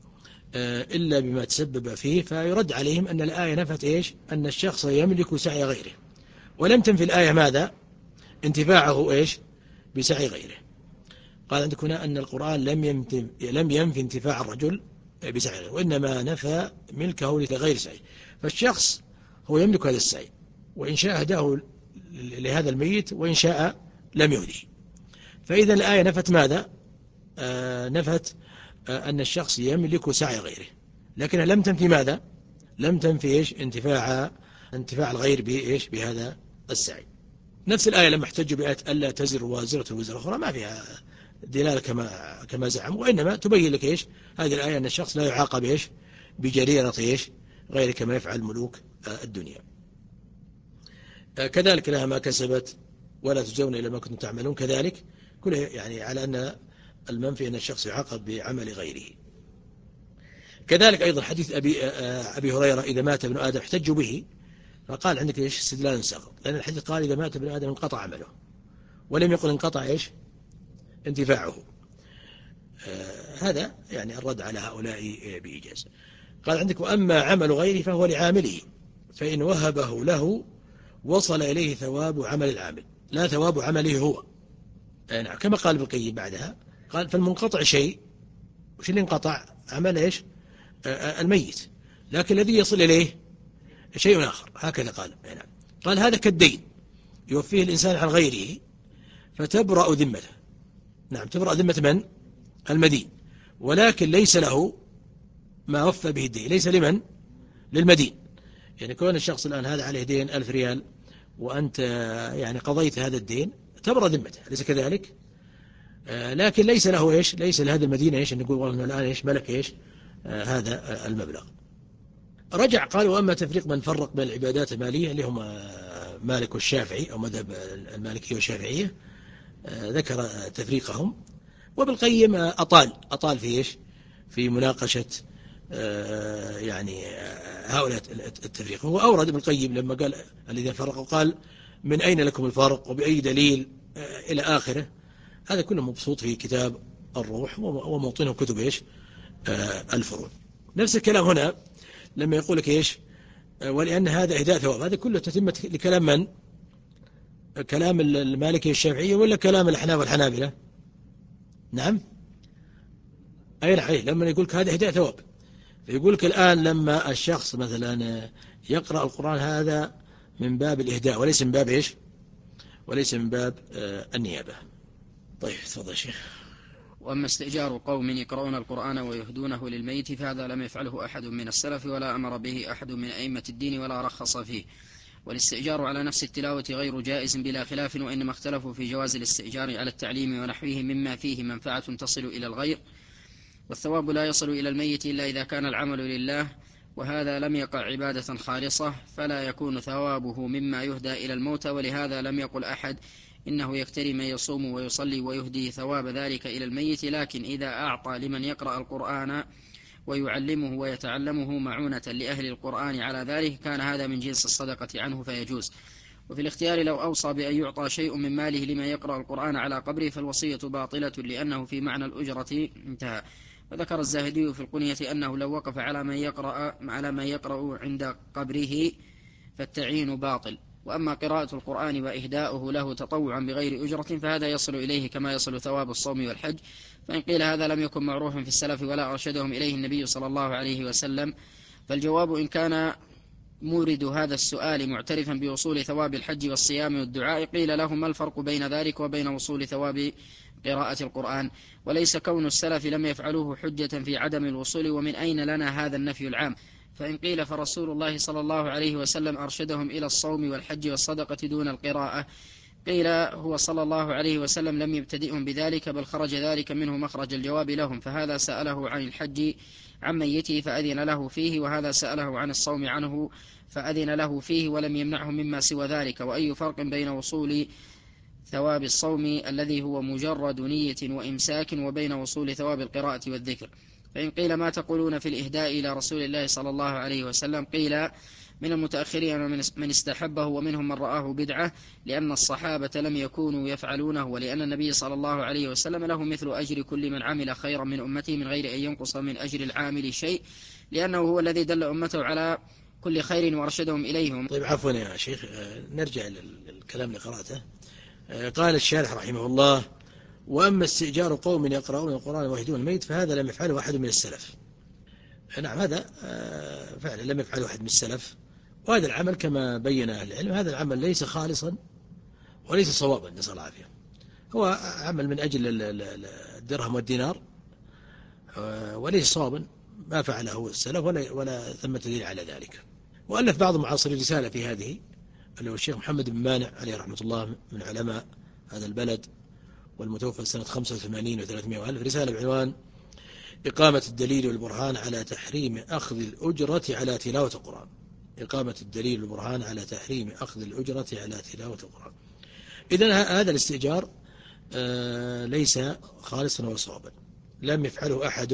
إلا بما تسبب فيه، فيرد عليهم أن الآية نفت إيش أن الشخص يملك سعي غيره، ولم تنفي الآية ماذا انتفاعه إيش بسعي غيره. قال عندك هنا أن القرآن لم لم ينفي انتفاع الرجل بسعي غيره، وإنما نفى ملكه لغير سعي. فالشخص هو يملك هذا السعي، وإن شاء هداه لهذا الميت وإن شاء لم يهديه. فإذا الآية نفت ماذا آه نفت آه أن الشخص يملك سعي غيره، لكنها لم تنفي ماذا لم تنفي إيش انتفاع انتفاع الغير بإيش بهذا السعي. نفس الآية لما احتجوا بآية ألا تزر وازرة وزر أخرى ما فيها دلالة كما كما زعم، وإنما تبين لك إيش هذه الآية أن الشخص لا يعاقب إيش بجريرة إيش غير كما يفعل ملوك الدنيا. كذلك لها ما كسبت ولا تجزون إلى ما كنتم تعملون، كذلك كله يعني على أن المنفي أن الشخص يعاقب بعمل غيره. كذلك أيضا حديث أبي, أبي هريرة إذا مات ابن آدم احتجوا به، فقال عندك إيش استدلال سقط، لأن الحديث قال إذا مات ابن آدم انقطع عمله، ولم يقل انقطع إيش انتفاعه. آه هذا يعني الرد على هؤلاء بإيجاز. قال عندك وأما عمل غيره فهو لعامله، فإن وهبه له وصل إليه ثواب عمل العامل لا ثواب عمله هو. يعني كما قال ابن القيم بعدها قال فالمنقطع شيء، وش اللي انقطع عمل إيش آه الميت، لكن الذي يصل إليه شيء آخر. هكذا قال. يعني قال هذا كالدين يوفيه الإنسان عن غيره فتبرأ ذمته. نعم تبرأ ذمة من؟ المدين، ولكن ليس له ما وفى به الدين، ليس لمن؟ للمدين. يعني كون الشخص الآن هذا عليه دين ألف ريال وأنت يعني قضيت هذا الدين تبرأ ذمته، ليس كذلك؟ آه لكن ليس له إيش ليس لهذا المدينة إيش نقول والله الآن إيش ملك إيش آه هذا المبلغ. رجع قال وأما تفريق من فرق بين العبادات المالية اللي هم مالك والشافعي أو مذهب المالكية والشافعية، ذكر تفريقهم. وبالقيم أطال أطال في إيش في مناقشة يعني هؤلاء التفريق. هو أورد ابن القيم لما قال الذين فرقوا قال من أين لكم الفرق وبأي دليل إلى آخره. هذا كله مبسوط في كتاب الروح وموطنه كتب إيش الفروع. نفس الكلام هنا لما يقول لك إيش ولأن هذا إهداء ثواب، هذا كله تتمة لكلام من؟ كلام المالكية الشافعية ولا كلام الأحناف والحنابلة؟ نعم أي نعم. لما يقول لك هذا إهداء ثواب، فيقول لك الآن لما الشخص مثلا يقرأ القرآن هذا من باب الإهداء وليس من باب إيش وليس من باب النيابة. طيب تفضل شيخ. وأما استئجار قوم يقرؤون القرآن ويهدونه للميت فهذا لم يفعله أحد من السلف ولا أمر به أحد من أئمة الدين ولا رخص فيه. والاستئجار على نفس التلاوة غير جائز بلا خلاف، وإنما اختلفوا في جواز الاستئجار على التعليم ونحوه مما فيه منفعة تصل إلى الغير، والثواب لا يصل إلى الميت إلا إذا كان العمل لله، وهذا لم يقع عبادة خالصة فلا يكون ثوابه مما يهدى إلى الموتى. ولهذا لم يقل أحد إنه يكتري من يصوم ويصلي ويهدي ثواب ذلك إلى الميت، لكن إذا أعطى لمن يقرأ القرآن ويعلمه ويتعلمه معونة لأهل القرآن على ذلك كان هذا من جنس الصدقة عنه فيجوز. وفي الاختيار لو أوصى بأن يعطى شيء من ماله لمن يقرأ القرآن على قبره فالوصية باطلة لأنه في معنى الأجرة انتهى. وذكر الزاهدي في القنية أنه لو وقف على من يقرأ, على من يقرأ عند قبره فالتعيين باطل. وأما قراءة القرآن وإهداؤه له تطوعا بغير أجرة فهذا يصل إليه كما يصل ثواب الصوم والحج. فإن قيل هذا لم يكن معروفا في السلف ولا أرشدهم إليه النبي صلى الله عليه وسلم، فالجواب إن كان مورد هذا السؤال معترفا بوصول ثواب الحج والصيام والدعاء قيل له ما الفرق بين ذلك وبين وصول ثواب قراءة القرآن؟ وليس كون السلف لم يفعلوه حجة في عدم الوصول. ومن أين لنا هذا النفي العام؟ فإن قيل فرسول الله صلى الله عليه وسلم أرشدهم إلى الصوم والحج والصدقة دون القراءة، قيل هو صلى الله عليه وسلم لم يبتدئهم بذلك بل خرج ذلك منه مخرج الجواب لهم، فهذا سأله عن الحج عن ميته فأذن له فيه، وهذا سأله عن الصوم عنه فأذن له فيه ولم يمنعه مما سوى ذلك. وأي فرق بين وصول ثواب الصوم الذي هو مجرد نية وإمساك وبين وصول ثواب القراءة والذكر؟ فإن قيل ما تقولون في الإهداء إلى رسول الله صلى الله عليه وسلم؟ قيل من المتأخرين من استحبه ومنهم من رآه بدعة، لأن الصحابة لم يكونوا يفعلونه، ولأن النبي صلى الله عليه وسلم له مثل أجر كل من عمل خيرا من أمته من غير أن ينقص من أجر العامل شيء، لأنه هو الذي دل أمته على كل خير وارشدهم إليهم. طيب عفوا يا شيخ، نرجع للكلام اللي قرأته. قال الشارح رحمه الله: وأما استئجار قوم يقرؤون القرآن ويهدون الميت فهذا لم يفعله أحد من السلف. نعم، هذا فعلا لم يفعله أحد من السلف، وهذا العمل كما بين أهل العلم هذا العمل ليس خالصا وليس صوابا، نسأل الله العافية. هو عمل من أجل الدرهم والدينار وليس صوابا، ما فعله السلف ولا, ولا ثم دليل على ذلك. وألف بعض معاصر رسالة في هذه، اللي هو الشيخ محمد بن مانع عليه رحمة الله من علماء هذا البلد، والمتوفى سنة خمسة وثمانين وثلاثمائة وألف، رسالة بعنوان إقامة الدليل والبرهان على تحريم أخذ الأجرة على تلاوة القرآن. إقامة الدليل والبرهان على تحريم أخذ الأجرة على تلاوة القرآن. إذن هذا الاستئجار ليس خالصا وصوابا، لم يفعله أحد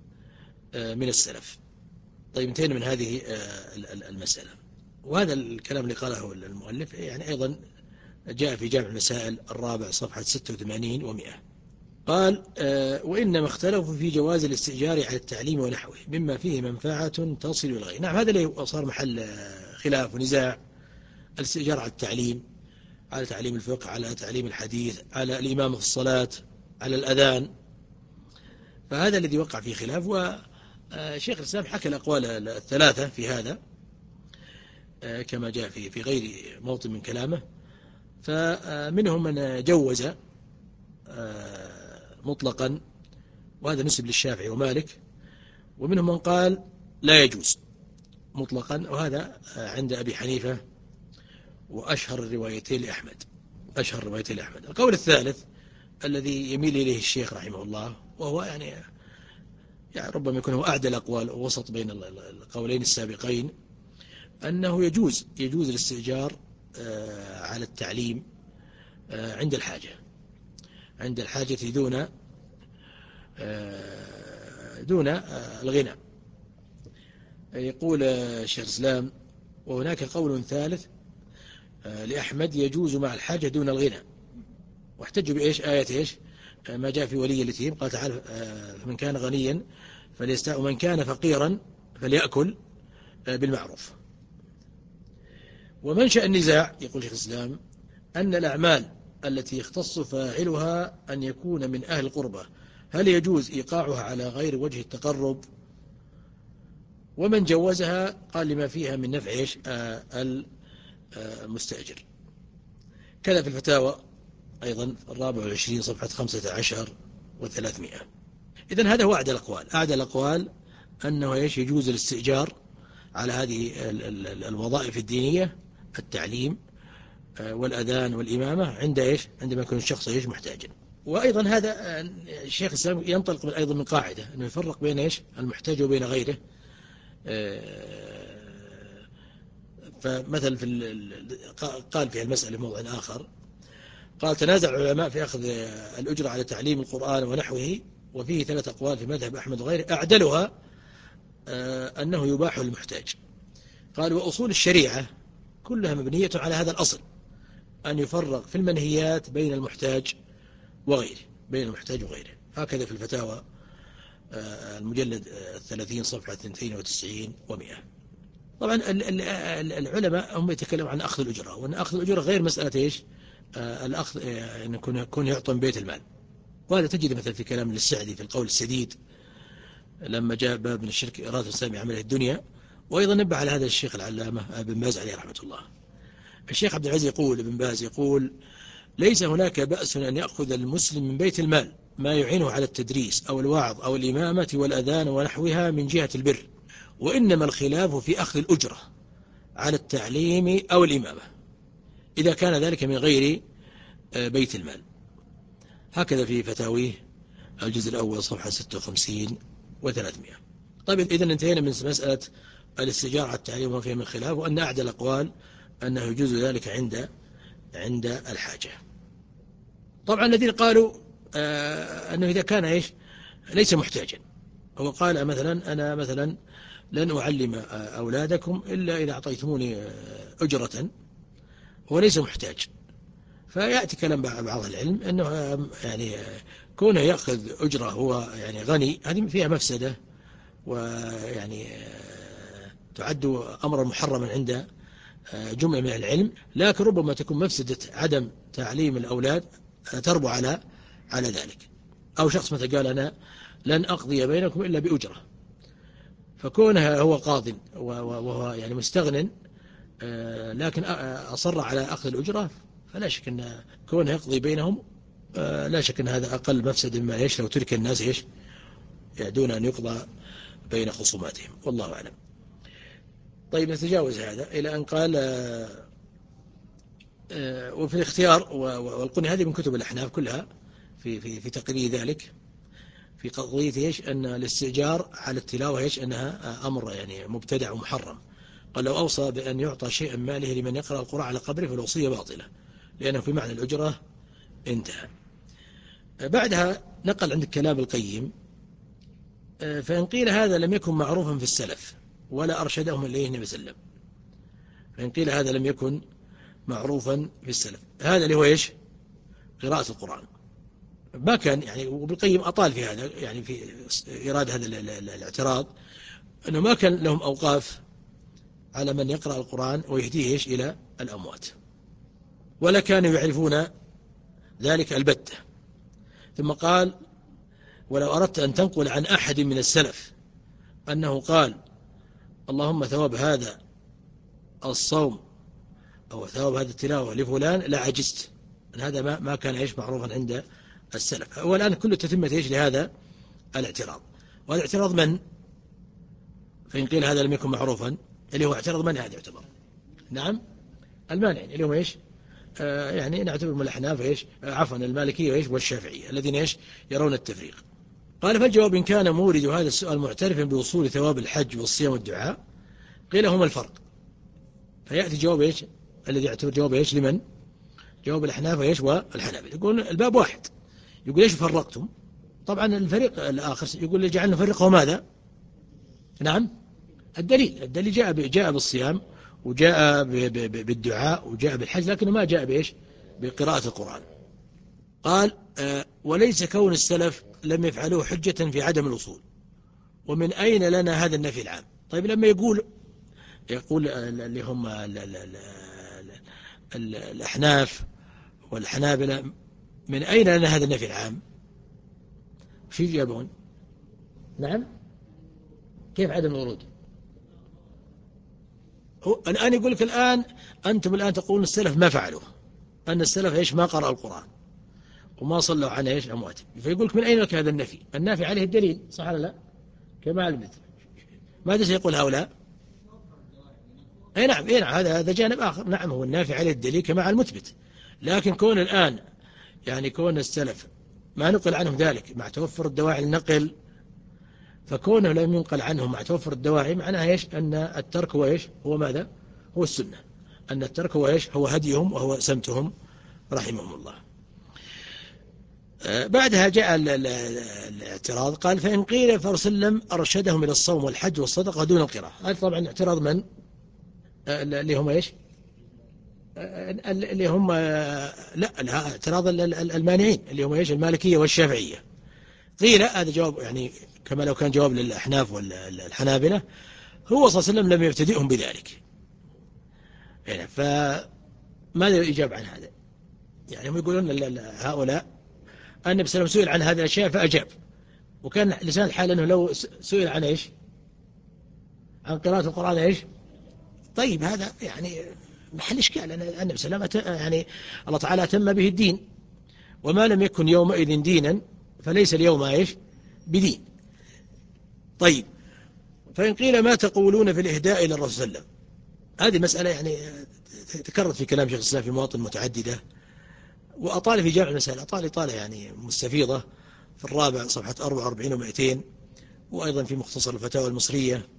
من السلف. طيب انتهينا من هذه المسألة. وهذا الكلام اللي قاله المؤلف يعني أيضا جاء في جامع المسائل الرابع صفحة ستة وثمانين ومئة. قال: وإنما اختلفوا في جواز الاستئجار على التعليم ونحوه مما فيه منفعة تصل إلى الغاية. نعم، هذا اللي صار محل خلاف ونزاع، الاستئجار على التعليم، على تعليم الفقه، على تعليم الحديث، على الإمام في الصلاة، على الأذان، فهذا الذي وقع فيه خلاف. وشيخ الإسلام حكى الأقوال الثلاثة في هذا كما جاء في في غير موطن من كلامه. فمنهم من جوز مطلقا، وهذا نسب للشافعي ومالك، ومنهم من قال لا يجوز مطلقا، وهذا عند أبي حنيفة وأشهر الروايتين لأحمد أشهر الروايتين لأحمد. القول الثالث الذي يميل إليه الشيخ رحمه الله، وهو يعني, يعني ربما يكون هو أعدل الأقوال ووسط بين القولين السابقين، أنه يجوز يجوز الاستئجار على التعليم عند الحاجة عند الحاجة دون دون الغنى. يقول الشيخ الإسلام: وهناك قول ثالث لأحمد يجوز مع الحاجة دون الغنى، واحتجوا بإيش؟ آية إيش؟ ما جاء في ولي اليتيم، قال تعالى: من كان غنيا فليستأ ومن كان فقيرا فليأكل بالمعروف. ومنشأ النزاع، يقول الشيخ الإسلام، أن الأعمال التي يختص فاعلها أن يكون من أهل القربة هل يجوز إيقاعها على غير وجه التقرب؟ ومن جوزها قال لما فيها من نفع إيش؟ المستأجر. كذا في الفتاوى أيضا الرابع والعشرين صفحة خمسة عشر وثلاثمائة. إذن هذا هو أعدى الأقوال أعدى الأقوال أنه إيش؟ يجوز الاستئجار على هذه الوظائف الدينية، التعليم والأذان والإمامة، عند إيش؟ عندما يكون الشخص إيش؟ محتاجا. وأيضا هذا الشيخ الإسلام ينطلق أيضا من قاعدة أنه يفرق بين إيش؟ المحتاج وبين غيره. فمثل في قال في المسألة موضع آخر، قال: تنازع العلماء في أخذ الأجرة على تعليم القرآن ونحوه، وفيه ثلاث أقوال في مذهب أحمد وغيره، أعدلها أنه يباح للمحتاج. قال: وأصول الشريعة كلها مبنية على هذا الأصل، أن يفرق في المنهيات بين المحتاج وغيره بين المحتاج وغيره. هكذا في الفتاوى المجلد الثلاثين صفحة اثنتين وتسعين ومئة. طبعا العلماء هم يتكلمون عن أخذ الأجرة، وأن أخذ الأجرة غير مسألة إيش الأخذ أن يكون يعطى من بيت المال. وهذا تجد مثلا في كلام للسعدي في القول السديد لما جاء باب من الشرك إرادة الإسلام عمله الدنيا. وأيضا نبه على هذا الشيخ العلامة ابن باز عليه رحمة الله. الشيخ عبد العزيز يقول ابن باز يقول ليس هناك بأس أن يأخذ المسلم من بيت المال ما يعينه على التدريس أو الوعظ أو الإمامة والأذان ونحوها من جهة البر، وإنما الخلاف في أخذ الأجرة على التعليم أو الإمامة إذا كان ذلك من غير بيت المال. هكذا في فتاويه الجزء الأول صفحة ستة وخمسين وثلاثمائة. طيب إذا انتهينا من مسألة الاستجارة على التعليم وما فيه من خلاف، وأن أعدى الأقوال أنه يجوز ذلك عند عند الحاجة. طبعا الذين قالوا آه أنه إذا كان إيش ليس محتاجا، هو قال مثلا أنا مثلا لن أعلم أولادكم إلا إذا أعطيتموني أجرة، هو ليس محتاج. فيأتي كلام بعض العلم أنه يعني كونه يأخذ أجرة هو يعني غني، هذه فيها مفسدة، ويعني تعد أمرا محرما عند جملة من العلم، لكن ربما تكون مفسدة عدم تعليم الأولاد تربو على على ذلك. أو شخص مثلا قال أنا لن أقضي بينكم إلا بأجرة، فكونها هو قاض وهو يعني مستغن لكن أصر على أخذ الأجرة، فلا شك أن كونه يقضي بينهم لا شك أن هذا أقل مفسد مما إيش لو ترك الناس إيش دون أن يقضى بين خصوماتهم، والله أعلم. طيب نتجاوز هذا إلى أن قال وفي الاختيار والقني، هذه من كتب الأحناف كلها في في في تقرير ذلك في قضية إيش أن الاستئجار على التلاوة إيش أنها أمر يعني مبتدع ومحرم. قال لو أوصى بأن يعطى شيئا ماله لمن يقرأ القرآن على قبره فالوصية باطلة لأنه في معنى الأجرة انتهى. بعدها نقل عند الكلام القيم فإن قيل هذا لم يكن معروفا في السلف ولا أرشدهم إليه النبي صلى الله عليه وسلم. فإن قيل هذا لم يكن معروفا في السلف، هذا اللي هو إيش قراءة القرآن. ما كان يعني، وبالقيم أطال في هذا يعني في إرادة هذا الاعتراض أنه ما كان لهم أوقاف على من يقرأ القرآن ويهديه إيش إلى الأموات، ولا كانوا يعرفون ذلك البتة. ثم قال ولو أردت أن تنقل عن أحد من السلف أنه قال اللهم ثواب هذا الصوم أو ثواب هذا التلاوة لفلان لا عجزت، هذا ما ما كان إيش معروفا عند السلف. والآن كل تتمة إيش لهذا الاعتراض. وهذا اعتراض من؟ فإن قيل هذا لم يكن معروفا اللي هو اعتراض من هذا يعتبر؟ نعم المانع اللي هم إيش آه يعني نعتبر من الأحناف إيش آه عفوا المالكية إيش والشافعية الذين إيش يرون التفريق. قال فالجواب إن كان مورد هذا السؤال معترفا بوصول ثواب الحج والصيام والدعاء قيل هما الفرق. فيأتي جواب إيش الذي يعتبر جواب إيش لمن؟ جواب الأحناف إيش والحنابلة. يقول الباب واحد، يقول إيش فرقتم؟ طبعا الفريق الآخر يقول جعلنا نفرقه ماذا؟ نعم الدليل الدليل جاء جاء بالصيام وجاء بالدعاء وجاء بالحج، لكنه ما جاء بإيش بقراءة القرآن. قال آه وليس كون السلف لم يفعلوه حجة في عدم الوصول، ومن أين لنا هذا النفي العام؟ طيب لما يقول يقول اللي هم الأحناف والحنابلة من أين لنا هذا النفي العام؟ شو يجابون؟ نعم كيف عدم الورود؟ الآن يقول لك الآن أنتم الآن تقولون السلف ما فعلوه، أن السلف إيش ما قرأوا القرآن وما صلوا عن إيش أموات. فيقول لك من أين لك هذا النفي؟ النافي عليه الدليل صح ولا لا؟ كما علمت ماذا سيقول هؤلاء؟ أي نعم أي نعم هذا هذا جانب آخر. نعم هو النافي عليه الدليل كما المثبت، لكن كون الآن يعني كون السلف ما نقل عنهم ذلك مع توفر الدواعي النقل، فكونه لم ينقل عنهم مع توفر الدواعي معناها إيش أن الترك هو إيش هو ماذا؟ هو السنة. أن الترك هو إيش هو هديهم وهو سمتهم رحمهم الله. بعدها جاء الاعتراض قال فإن قيل فارسلم أرشدهم إلى الصوم والحج والصدقة دون القراءة. هذا طبعا اعتراض من؟ اللي هم إيش اللي هم لا اعتراض المانعين اللي هم إيش المالكية والشافعية. قيل هذا جواب يعني كما لو كان جواب للأحناف والحنابلة، هو صلى الله عليه وسلم لم يبتدئهم بذلك. يعني فماذا يجاب عن هذا؟ يعني هم يقولون هؤلاء النبي صلى الله عليه وسلم سئل عن هذه الأشياء فأجاب، وكان لسان الحال أنه لو سئل عن إيش؟ عن قراءة القرآن إيش؟ طيب هذا يعني محل إشكال، أن النبي صلى الله عليه وسلم يعني الله تعالى أتم به الدين، وما لم يكن يومئذ دينا فليس اليوم إيش؟ بدين. طيب فإن قيل ما تقولون في الإهداء إلى الرسول صلى الله عليه وسلم، هذه مسألة يعني تكررت في كلام شيخ الإسلام في مواطن متعددة، وأطال في جامع المسائل، أطال إطالة يعني مستفيضة في الرابع صفحة أربعة وأربعين ومئتين، وأيضا في مختصر الفتاوى المصرية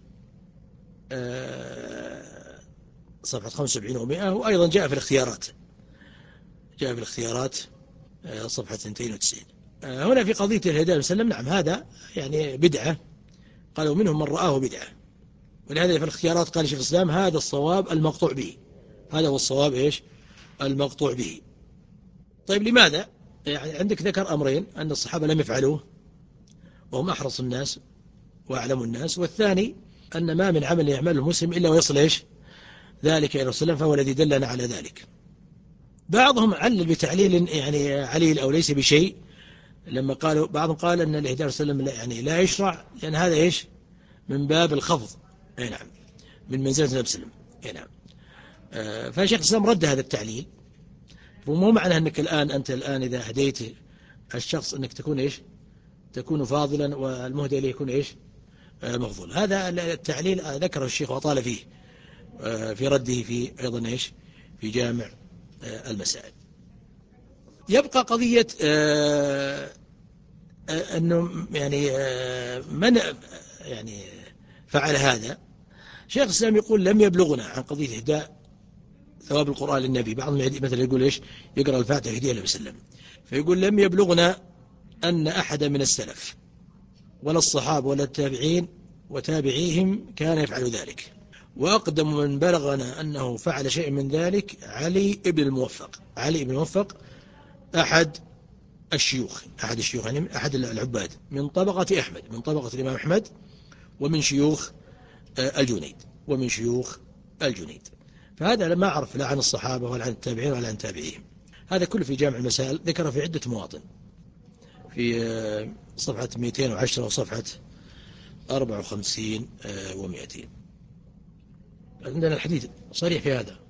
صفحة خمسة وسبعين ومئة، وأيضا جاء في الاختيارات، جاء في الاختيارات صفحة اثنين وتسعين. هنا في قضية الهداية وسلم، نعم هذا يعني بدعة، قالوا منهم من رآه بدعة، ولهذا في الاختيارات قال شيخ الإسلام هذا الصواب المقطوع به، هذا هو الصواب إيش؟ المقطوع به. طيب لماذا؟ يعني عندك ذكر أمرين، أن الصحابة لم يفعلوه وهم أحرص الناس وأعلم الناس، والثاني أن ما من عمل يعمله المسلم إلا ويصل إيش؟ ذلك إلى رسول الله، فهو الذي دلنا على ذلك. بعضهم علل بتعليل يعني عليل أو ليس بشيء، لما قالوا بعضهم قال أن الإهداء صلى الله عليه وسلم يعني لا يشرع، لأن هذا إيش؟ من باب الخفض، أي نعم، من منزلة النبي صلى الله عليه وسلم، أي نعم. آه فشيخ الإسلام رد هذا التعليل، ومو معنى أنك الآن أنت الآن إذا هديت الشخص أنك تكون إيش؟ تكون فاضلا والمهدي إليه يكون إيش؟ آه مفضول. هذا التعليل آه ذكره الشيخ وطال فيه آه في رده في أيضا إيش؟ في جامع آه المسائل. يبقى قضية آه آه أنه يعني آه من يعني فعل هذا. شيخ الإسلام يقول لم يبلغنا عن قضية إهداء ثواب القرآن للنبي، بعضهم مثلا يقول إيش؟ يقرأ الفاتحة يهديها النبي صلى الله عليه وسلم، فيقول لم يبلغنا أن أحد من السلف ولا الصحابة ولا التابعين وتابعيهم كان يفعل ذلك، وأقدم من بلغنا أنه فعل شيء من ذلك علي ابن الموفق. علي ابن الموفق أحد الشيوخ، أحد الشيوخ يعني أحد العباد من طبقة أحمد، من طبقة الإمام أحمد، ومن شيوخ الجنيد، ومن شيوخ الجنيد. فهذا لما أعرف لا عن الصحابة ولا عن التابعين ولا عن تابعيهم. هذا كله في جامع المسائل، ذكر في عدة مواطن، في صفحة مئتين وعشرة وصفحة أربعة وخمسين ومئتين. عندنا الحديث صريح في هذا.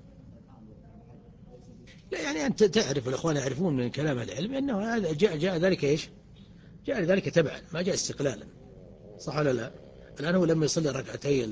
لا يعني أنت تعرف والأخوان يعرفون من كلام العلم أنه هذا جاء, جاء ذلك إيش؟ جاء ذلك تبعا، ما جاء استقلالا، صح ولا لا؟ الآن هو لما يصلي ركعتي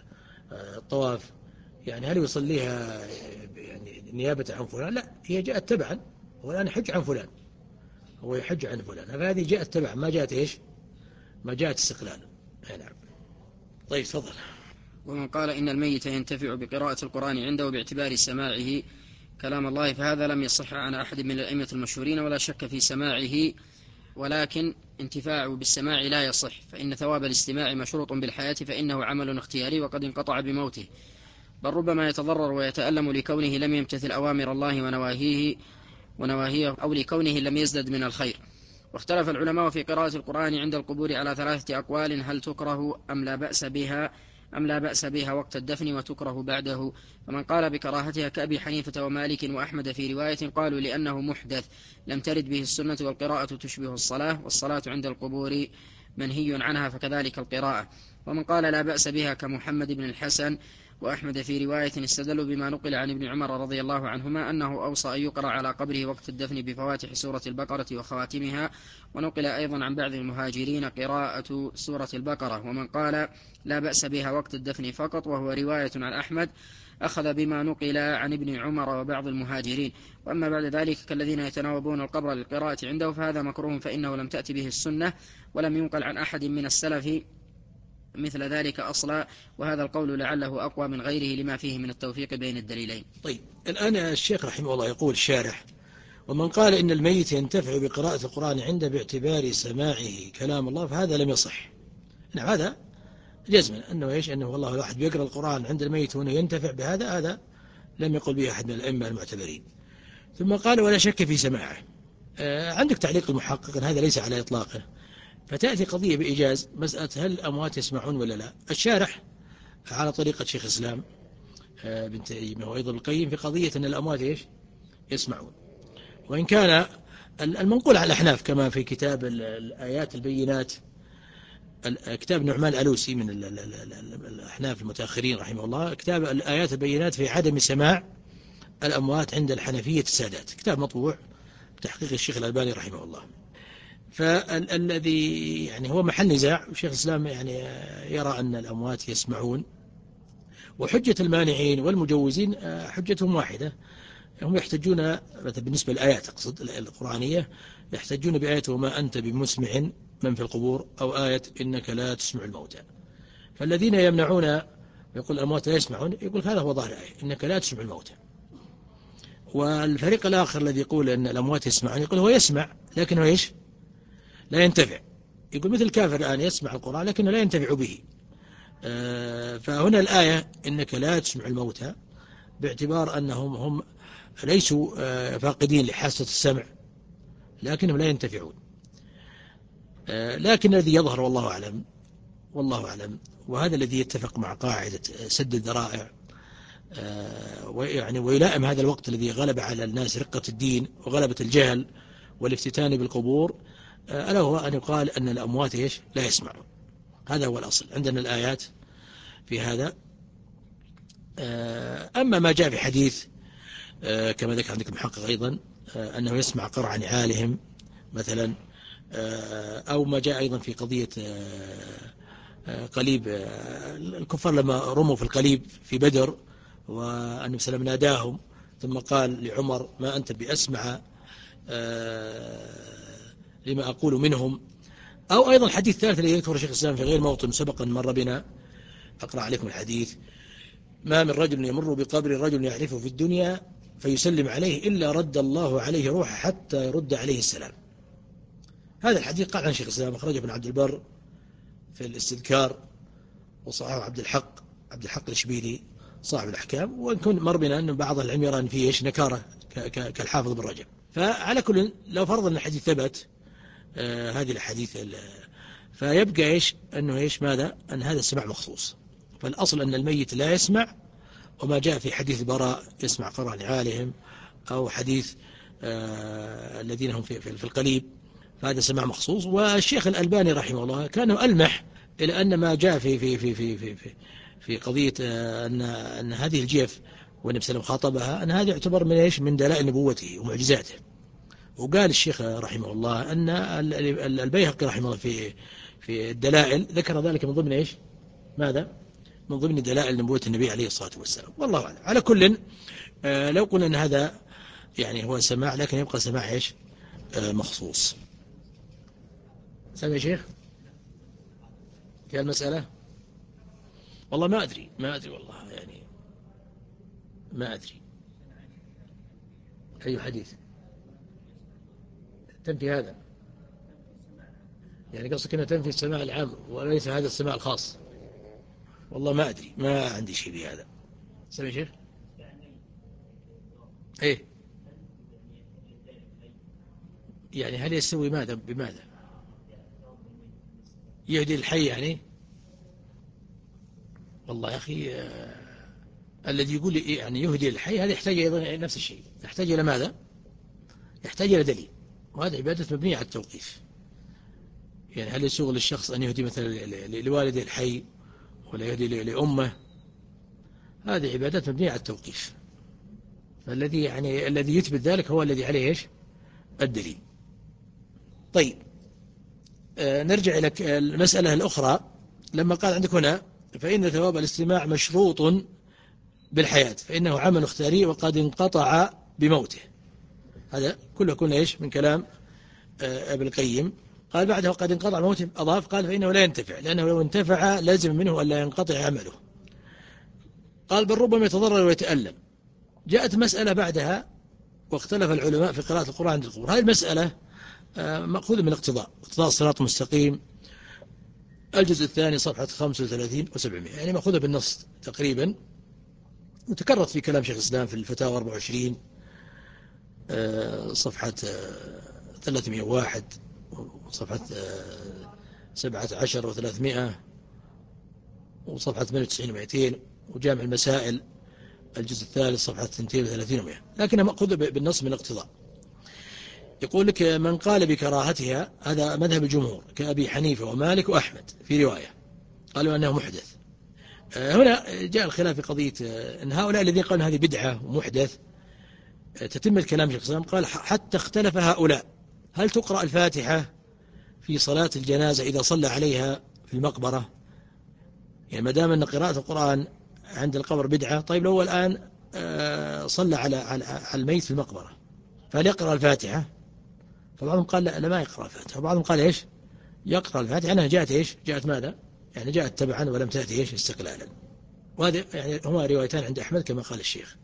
الطواف يعني هل يصليها يعني نيابة عن فلان؟ لا، هي جاءت تبعا، هو الآن يحج عن فلان، هو يحج عن فلان، فهذه جاءت تبعا، ما جاءت إيش؟ ما جاءت استقلالا. نعم. طيب تفضل. ومن قال إن الميت ينتفع بقراءة القرآن عنده باعتبار سماعه كلام الله فهذا لم يصح عن أحد من الأئمة المشهورين، ولا شك في سماعه، ولكن انتفاعه بالسماع لا يصح، فإن ثواب الاستماع مشروط بالحياة، فإنه عمل اختياري وقد انقطع بموته، بل ربما يتضرر ويتألم لكونه لم يمتثل أوامر الله ونواهيه ونواهيه أو لكونه لم يزدد من الخير. واختلف العلماء في قراءة القرآن عند القبور على ثلاثة أقوال: هل تكره أم لا بأس بها أم لا بأس بها وقت الدفن وتكره بعده. فمن قال بكراهتها كأبي حنيفة ومالك وأحمد في رواية قالوا لأنه محدث لم ترد به السنة، والقراءة تشبه الصلاة، والصلاة عند القبور منهي عنها فكذلك القراءة. ومن قال لا بأس بها كمحمد بن الحسن وأحمد في رواية استدلوا بما نقل عن ابن عمر رضي الله عنهما أنه أوصى أن يقرأ على قبره وقت الدفن بفواتح سورة البقرة وخواتمها، ونقل أيضا عن بعض المهاجرين قراءة سورة البقرة. ومن قال لا بأس بها وقت الدفن فقط وهو رواية عن أحمد أخذ بما نقل عن ابن عمر وبعض المهاجرين. وأما بعد ذلك كالذين يتناوبون القبر للقراءة عنده فهذا مكروه، فإنه لم تأتي به السنة ولم ينقل عن أحد من السلف مثل ذلك أصلا، وهذا القول لعله أقوى من غيره لما فيه من التوفيق بين الدليلين. طيب الآن الشيخ رحمه الله يقول الشارح: ومن قال إن الميت ينتفع بقراءة القرآن عنده باعتبار سماعه كلام الله فهذا لم يصح. نعم هذا جزما أنه إيش؟ أنه والله الواحد بيقرأ القرآن عند الميت وأنه ينتفع بهذا، هذا لم يقل به أحد من الأئمة المعتبرين. ثم قال ولا شك في سماعه. آه عندك تعليق المحقق أن هذا ليس على إطلاقه، فتأتي قضية بإيجاز مسألة هل الأموات يسمعون ولا لا. الشارح على طريقة شيخ الإسلام بن تيمية وأيضا القيم في قضية أن الأموات إيش يسمعون، وإن كان المنقول على الأحناف كما في كتاب الآيات البينات، كتاب نعمان الألوسي من الأحناف المتأخرين رحمه الله، كتاب الآيات البينات في عدم سماع الأموات عند الحنفية السادات، كتاب مطبوع بتحقيق الشيخ الألباني رحمه الله. فالذي يعني هو محل نزاع، الشيخ الإسلام يعني يرى أن الأموات يسمعون، وحجة المانعين والمجوزين حجتهم واحدة، هم يحتجون مثلا بالنسبة للآيات أقصد القرآنية، يحتجون بآية وما أنت بمسمع من في القبور، أو آية إنك لا تسمع الموتى. فالذين يمنعون يقول الأموات لا يسمعون، يقول هذا هو ظاهر الآية إنك لا تسمع الموتى. والفريق الآخر الذي يقول أن الأموات يسمعون، يقول هو يسمع لكنه إيش لا ينتفع، يقول مثل الكافر الآن يسمع القرآن لكنه لا ينتفع به. فهنا الآية إنك لا تسمع الموتى باعتبار أنهم هم ليسوا فاقدين لحاسة السمع لكنهم لا ينتفعون. لكن الذي يظهر والله أعلم والله أعلم وهذا الذي يتفق مع قاعدة سد الذرائع ويعني ويلائم هذا الوقت الذي غلب على الناس رقة الدين وغلبة الجهل والافتتان بالقبور، ألا هو أن يقال أن الأموات إيش لا يسمعون. هذا هو الأصل عندنا الآيات في هذا. أما ما جاء في حديث كما ذكر عندك المحقق أيضا أنه يسمع قرع نعالهم مثلا، أو ما جاء أيضا في قضية قليب الكفار لما رموا في القليب في بدر، والنبي صلى الله عليه وسلم ناداهم ثم قال لعمر ما أنت بأسمع لما أقول منهم. أو أيضا الحديث الثالث الذي يذكر شيخ الإسلام في غير موطن سبقا مر بنا، أقرأ عليكم الحديث: ما من رجل يمر بقبر رجل يعرفه في الدنيا فيسلم عليه إلا رد الله عليه روحه حتى يرد عليه السلام. هذا الحديث قال عن شيخ الإسلام، أخرجه ابن عبد البر في الاستذكار، وصححه عبد الحق عبد الحق الإشبيلي صاحب الأحكام، وإن كن مر بنا أن بعض العلم يرى أن فيه إيش نكارة كالحافظ بن رجب. فعلى كل لو فرض أن الحديث ثبت آه هذه الحديث فيبقى إيش أنه إيش ماذا أن هذا السماع مخصوص. فالأصل أن الميت لا يسمع، وما جاء في حديث براء يسمع قرع نعالهم، أو حديث آه الذين هم في, في القليب، فهذا سماع مخصوص. والشيخ الألباني رحمه الله كان ألمح إلى أن ما جاء في في في في في في, في قضية أن أن هذه الجيف والنبي صلى الله عليه وسلم خاطبها أن هذا يعتبر من إيش من دلائل نبوته ومعجزاته. وقال الشيخ رحمه الله أن البيهقي رحمه الله في في الدلائل ذكر ذلك من ضمن إيش ماذا من ضمن دلائل نبوة النبي عليه الصلاة والسلام. والله أعلم. على كل لو قلنا أن هذا يعني هو سماع، لكن يبقى سماع إيش مخصوص. سامع يا شيخ في المسألة؟ والله ما أدري ما أدري والله يعني ما أدري أي حديث تنفي هذا، يعني قصدك أنه تنفي السماع العام وليس هذا السماع الخاص. والله ما أدري ما عندي شيء بهذا. سامع يا شيخ؟ إيه يعني هل يستوي ماذا بماذا؟ يهدي الحي يعني؟ والله يا أخي آه الذي يقول يعني يهدي الحي هذا يحتاج أيضا نفس الشيء، يحتاج إلى ماذا؟ يحتاج إلى دليل، وهذا عبادة مبنية على التوقيف. يعني هل يسوغ للشخص أن يهدي مثلا لوالده الحي ولا يهدي لأمه؟ هذه عبادات مبنية على التوقيف. فالذي يعني الذي يثبت ذلك هو الذي عليه إيش الدليل. طيب آه نرجع إلى المسألة الأخرى. لما قال عندك هنا فإن ثواب الاستماع مشروط بالحياة فإنه عمل اختياري وقد انقطع بموته. هذا كله كنا إيش من كلام آه ابن القيم. قال بعده قد انقطع بموته أضاف قال فإنه لا ينتفع، لأنه لو انتفع لازم منه أن لا ينقطع عمله. قال بل ربما يتضرر ويتألم. جاءت مسألة بعدها واختلف العلماء في قراءة القرآن عند القبور. هذه المسألة مأخوذة من الاقتضاء، اقتضاء الصراط المستقيم الجزء الثاني صفحة خمسة وثلاثين وسبعمائة، يعني مأخوذة بالنص تقريبا، وتكررت في كلام شيخ الإسلام في الفتاوى أربعة وعشرين صفحة ثلاثمائة وواحد وصفحة سبعة عشر وثلاثمائة وصفحة ثمانية وتسعين ومئتين، وجامع المسائل الجزء الثالث صفحة اثنتين وثلاثين ومئة، لكنها مأخوذة بالنص من الاقتضاء. يقول لك من قال بكراهتها هذا مذهب الجمهور كأبي حنيفة ومالك وأحمد في رواية قالوا أنه محدث. هنا جاء الخلاف في قضية أن هؤلاء الذين قالوا هذه بدعة ومحدث تتم الكلام في الإسلام، قال حتى اختلف هؤلاء هل تقرأ الفاتحة في صلاة الجنازة إذا صلى عليها في المقبرة؟ يعني ما دام أن قراءة القرآن عند القبر بدعة، طيب لو الآن صلى على على الميت في المقبرة فهل يقرأ الفاتحة؟ فبعضهم قال لا, لا ما يقرأ الفاتحة، وبعضهم قال إيش يقرأ الفاتحة أنها جاءت إيش جاءت ماذا يعني جاءت تبعا ولم تأتي إيش استقلالا. وهذه يعني هما روايتان عند أحمد كما قال الشيخ.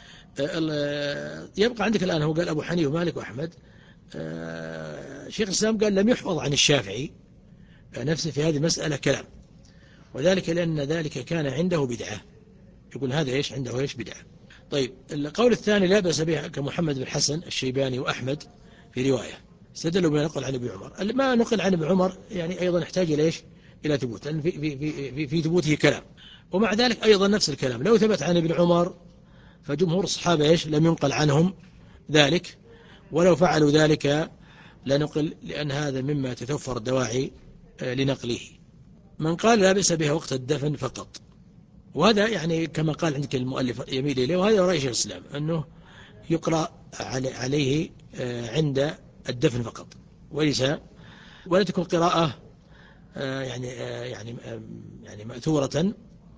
يبقى عندك الآن هو قال أبو حنيفة ومالك وأحمد. شيخ الإسلام قال لم يحفظ عن الشافعي نفسه في هذه المسألة كلام، وذلك لأن ذلك كان عنده بدعة، يقول هذا إيش عنده إيش بدعة. طيب القول الثاني لا بأس به كمحمد بن حسن الشيباني وأحمد في رواية استدلوا بما نقل عن ابن عمر. ما نقل عن ابن عمر يعني أيضا يحتاج إلى إيش إلى ثبوت، لأن في, في, في, في, في ثبوته كلام، ومع ذلك أيضا نفس الكلام لو ثبت عن ابن عمر فجمهور الصحابة إيش لم ينقل عنهم ذلك، ولو فعلوا ذلك لنقل، لأن هذا مما تتوفر الدواعي لنقله. من قال لا بأس بها وقت الدفن فقط، وهذا يعني كما قال عندك المؤلف يميل إليه، وهذا رأي شيخ الإسلام أنه يقرأ عليه عند الدفن فقط، وليس ولا تكون قراءة يعني يعني يعني مأثورة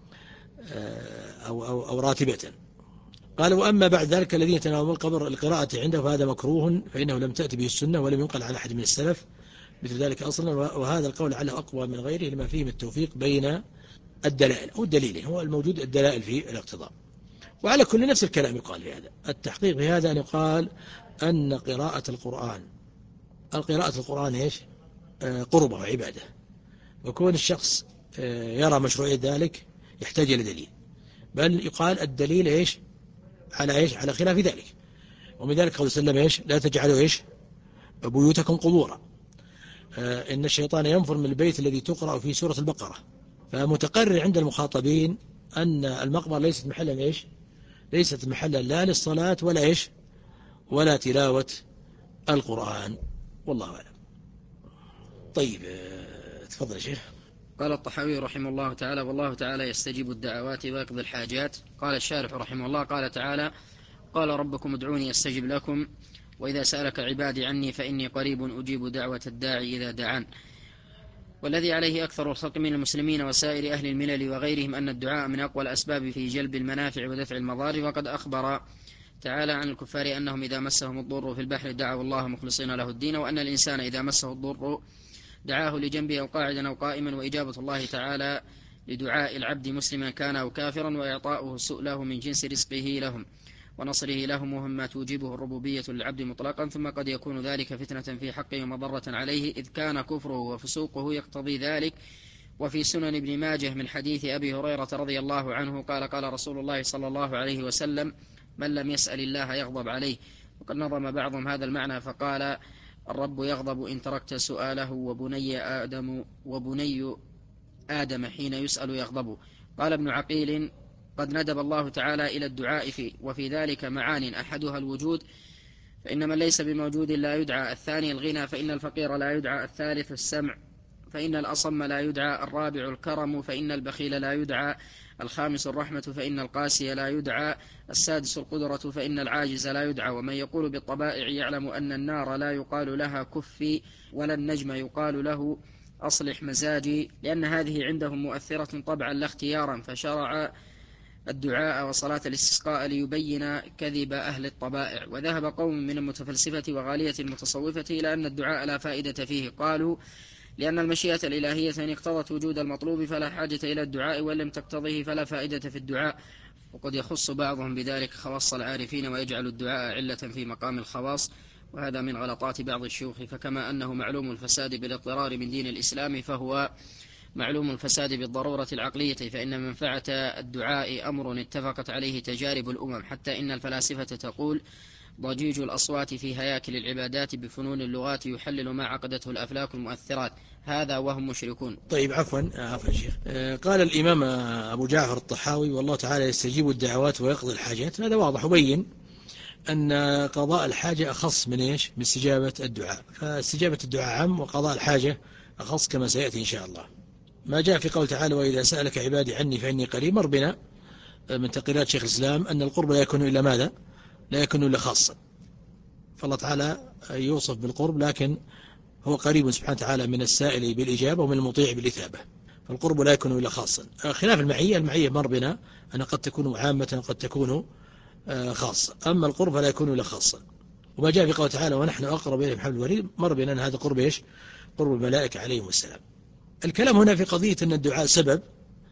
أو أو أو راتبة. قال وأما بعد ذلك الذين يتناولون القبر القراءة عنده فهذا مكروه، فإنه لم تأتي به السنة ولم ينقل عن أحد من السلف مثل ذلك أصلا، وهذا القول على أقوى من غيره لما فيه من التوفيق بين الدلائل أو الدليلين، هو الموجود الدلائل في الاقتضاء. وعلى كل نفس الكلام يقال في هذا. التحقيق في هذا أن يقال أن قراءة القرآن القراءة القرآن إيش قربة وعبادة، وكون الشخص يرى مشروعية ذلك يحتاج إلى دليل، بل يقال الدليل إيش على إيش على خلاف ذلك. ومن ذلك قول سلم إيش لا تجعلوا إيش بيوتكم قبورا، إن الشيطان ينفر من البيت الذي تقرأ في سورة البقرة. فمتقرر عند المخاطبين أن المقبرة ليست محلا إيش ليست محلا لا للصلاة ولا إيش ولا تلاوة القرآن، والله أعلم. طيب تفضل يا شيخ. قال الطحاوي رحمه الله تعالى والله تعالى يستجيب الدعوات ويقضي الحاجات. قال الشارح رحمه الله قال تعالى قال ربكم ادعوني استجب لكم وإذا سألك عبادي عني فإني قريب أجيب دعوة الداعي إذا دعان. والذي عليه أكثر الخلق من المسلمين وسائر أهل الملل وغيرهم أن الدعاء من أقوى الأسباب في جلب المنافع ودفع المضار، وقد أخبر تعالى عن الكفار أنهم إذا مسهم الضر في البحر دعوا الله مخلصين له الدين، وأن الإنسان إذا مسه الضر دعاه لجنبه أو قاعدا أو قائما، وإجابة الله تعالى لدعاء العبد مسلما كان أو كافرا وإعطاؤه سؤله من جنس رزقه لهم ونصره لهم مما توجبه الربوبية للعبد مطلقا، ثم قد يكون ذلك فتنة في حقه ومضرة عليه إذ كان كفره وفسوقه يقتضي ذلك. وفي سنن ابن ماجه من حديث أبي هريرة رضي الله عنه قال قال رسول الله صلى الله عليه وسلم من لم يسأل الله يغضب عليه. وقد نظم بعضهم هذا المعنى فقال الرب يغضب إن تركت سؤاله وبني آدم وبني آدم حين يسأل يغضب. قال ابن عقيل قد ندب الله تعالى إلى الدعاء فيه وفي ذلك معان أحدها الوجود فإن من ليس بموجود لا يدعى، الثاني الغنى فإن الفقير لا يدعى، الثالث السمع فإن الأصم لا يدعى، الرابع الكرم فإن البخيل لا يدعى، الخامس الرحمة فإن القاسي لا يدعى، السادس القدرة فإن العاجز لا يدعى. ومن يقول بالطبائع يعلم أن النار لا يقال لها كفي ولا النجم يقال له أصلح مزاجي، لأن هذه عندهم مؤثرة طبعا لا اختيارا، فشرع الدعاء وصلاة الاستسقاء ليبين كذب أهل الطبائع. وذهب قوم من المتفلسفة وغالية المتصوفة إلى أن الدعاء لا فائدة فيه، قالوا لأن المشيئة الإلهية إن اقتضت وجود المطلوب فلا حاجة إلى الدعاء، وإن لم تقتضه فلا فائدة في الدعاء. وقد يخص بعضهم بذلك خواص العارفين ويجعل الدعاء علة في مقام الخواص، وهذا من غلطات بعض الشيوخ. فكما أنه معلوم الفساد بالاضطرار من دين الإسلام فهو معلوم الفساد بالضرورة العقلية، فإن منفعة الدعاء أمر اتفقت عليه تجارب الأمم، حتى إن الفلاسفة تقول ضجيج الأصوات في هياكل العبادات بفنون اللغات يحلل ما عقدته الأفلاك المؤثرات، هذا وهم مشركون. طيب عفوا عفوا شيخ. قال الإمام أبو جعفر الطحاوي والله تعالى يستجيب الدعوات ويقضي الحاجات. هذا واضح وبين أن قضاء الحاجة أخص من إيش؟ من استجابة الدعاء، فاستجابة الدعاء عام وقضاء الحاجة أخص كما سيأتي إن شاء الله. ما جاء في قول تعالى وإذا سألك عبادي عني فإني قريب، مر بنا من تقريرات شيخ الإسلام أن القرب لا يكون إلا ماذا؟ لا يكون إلا خاصا. فالله تعالى يوصف بالقرب لكن هو قريب سبحانه وتعالى من السائل بالإجابة ومن المطيع بالإثابة، فالقرب لا يكون إلا خاصا. خلاف المعية، المعية مر بنا أن قد تكون عامة قد تكون خاصة، أما القرب فلا يكون إلا خاصا. وما جاء في قول تعالى ونحن أقرب إليه بحبل الوريد، مر بنا أن هذا قرب إيش؟ قرب الملائكة عليهم السلام. الكلام هنا في قضية أن الدعاء سبب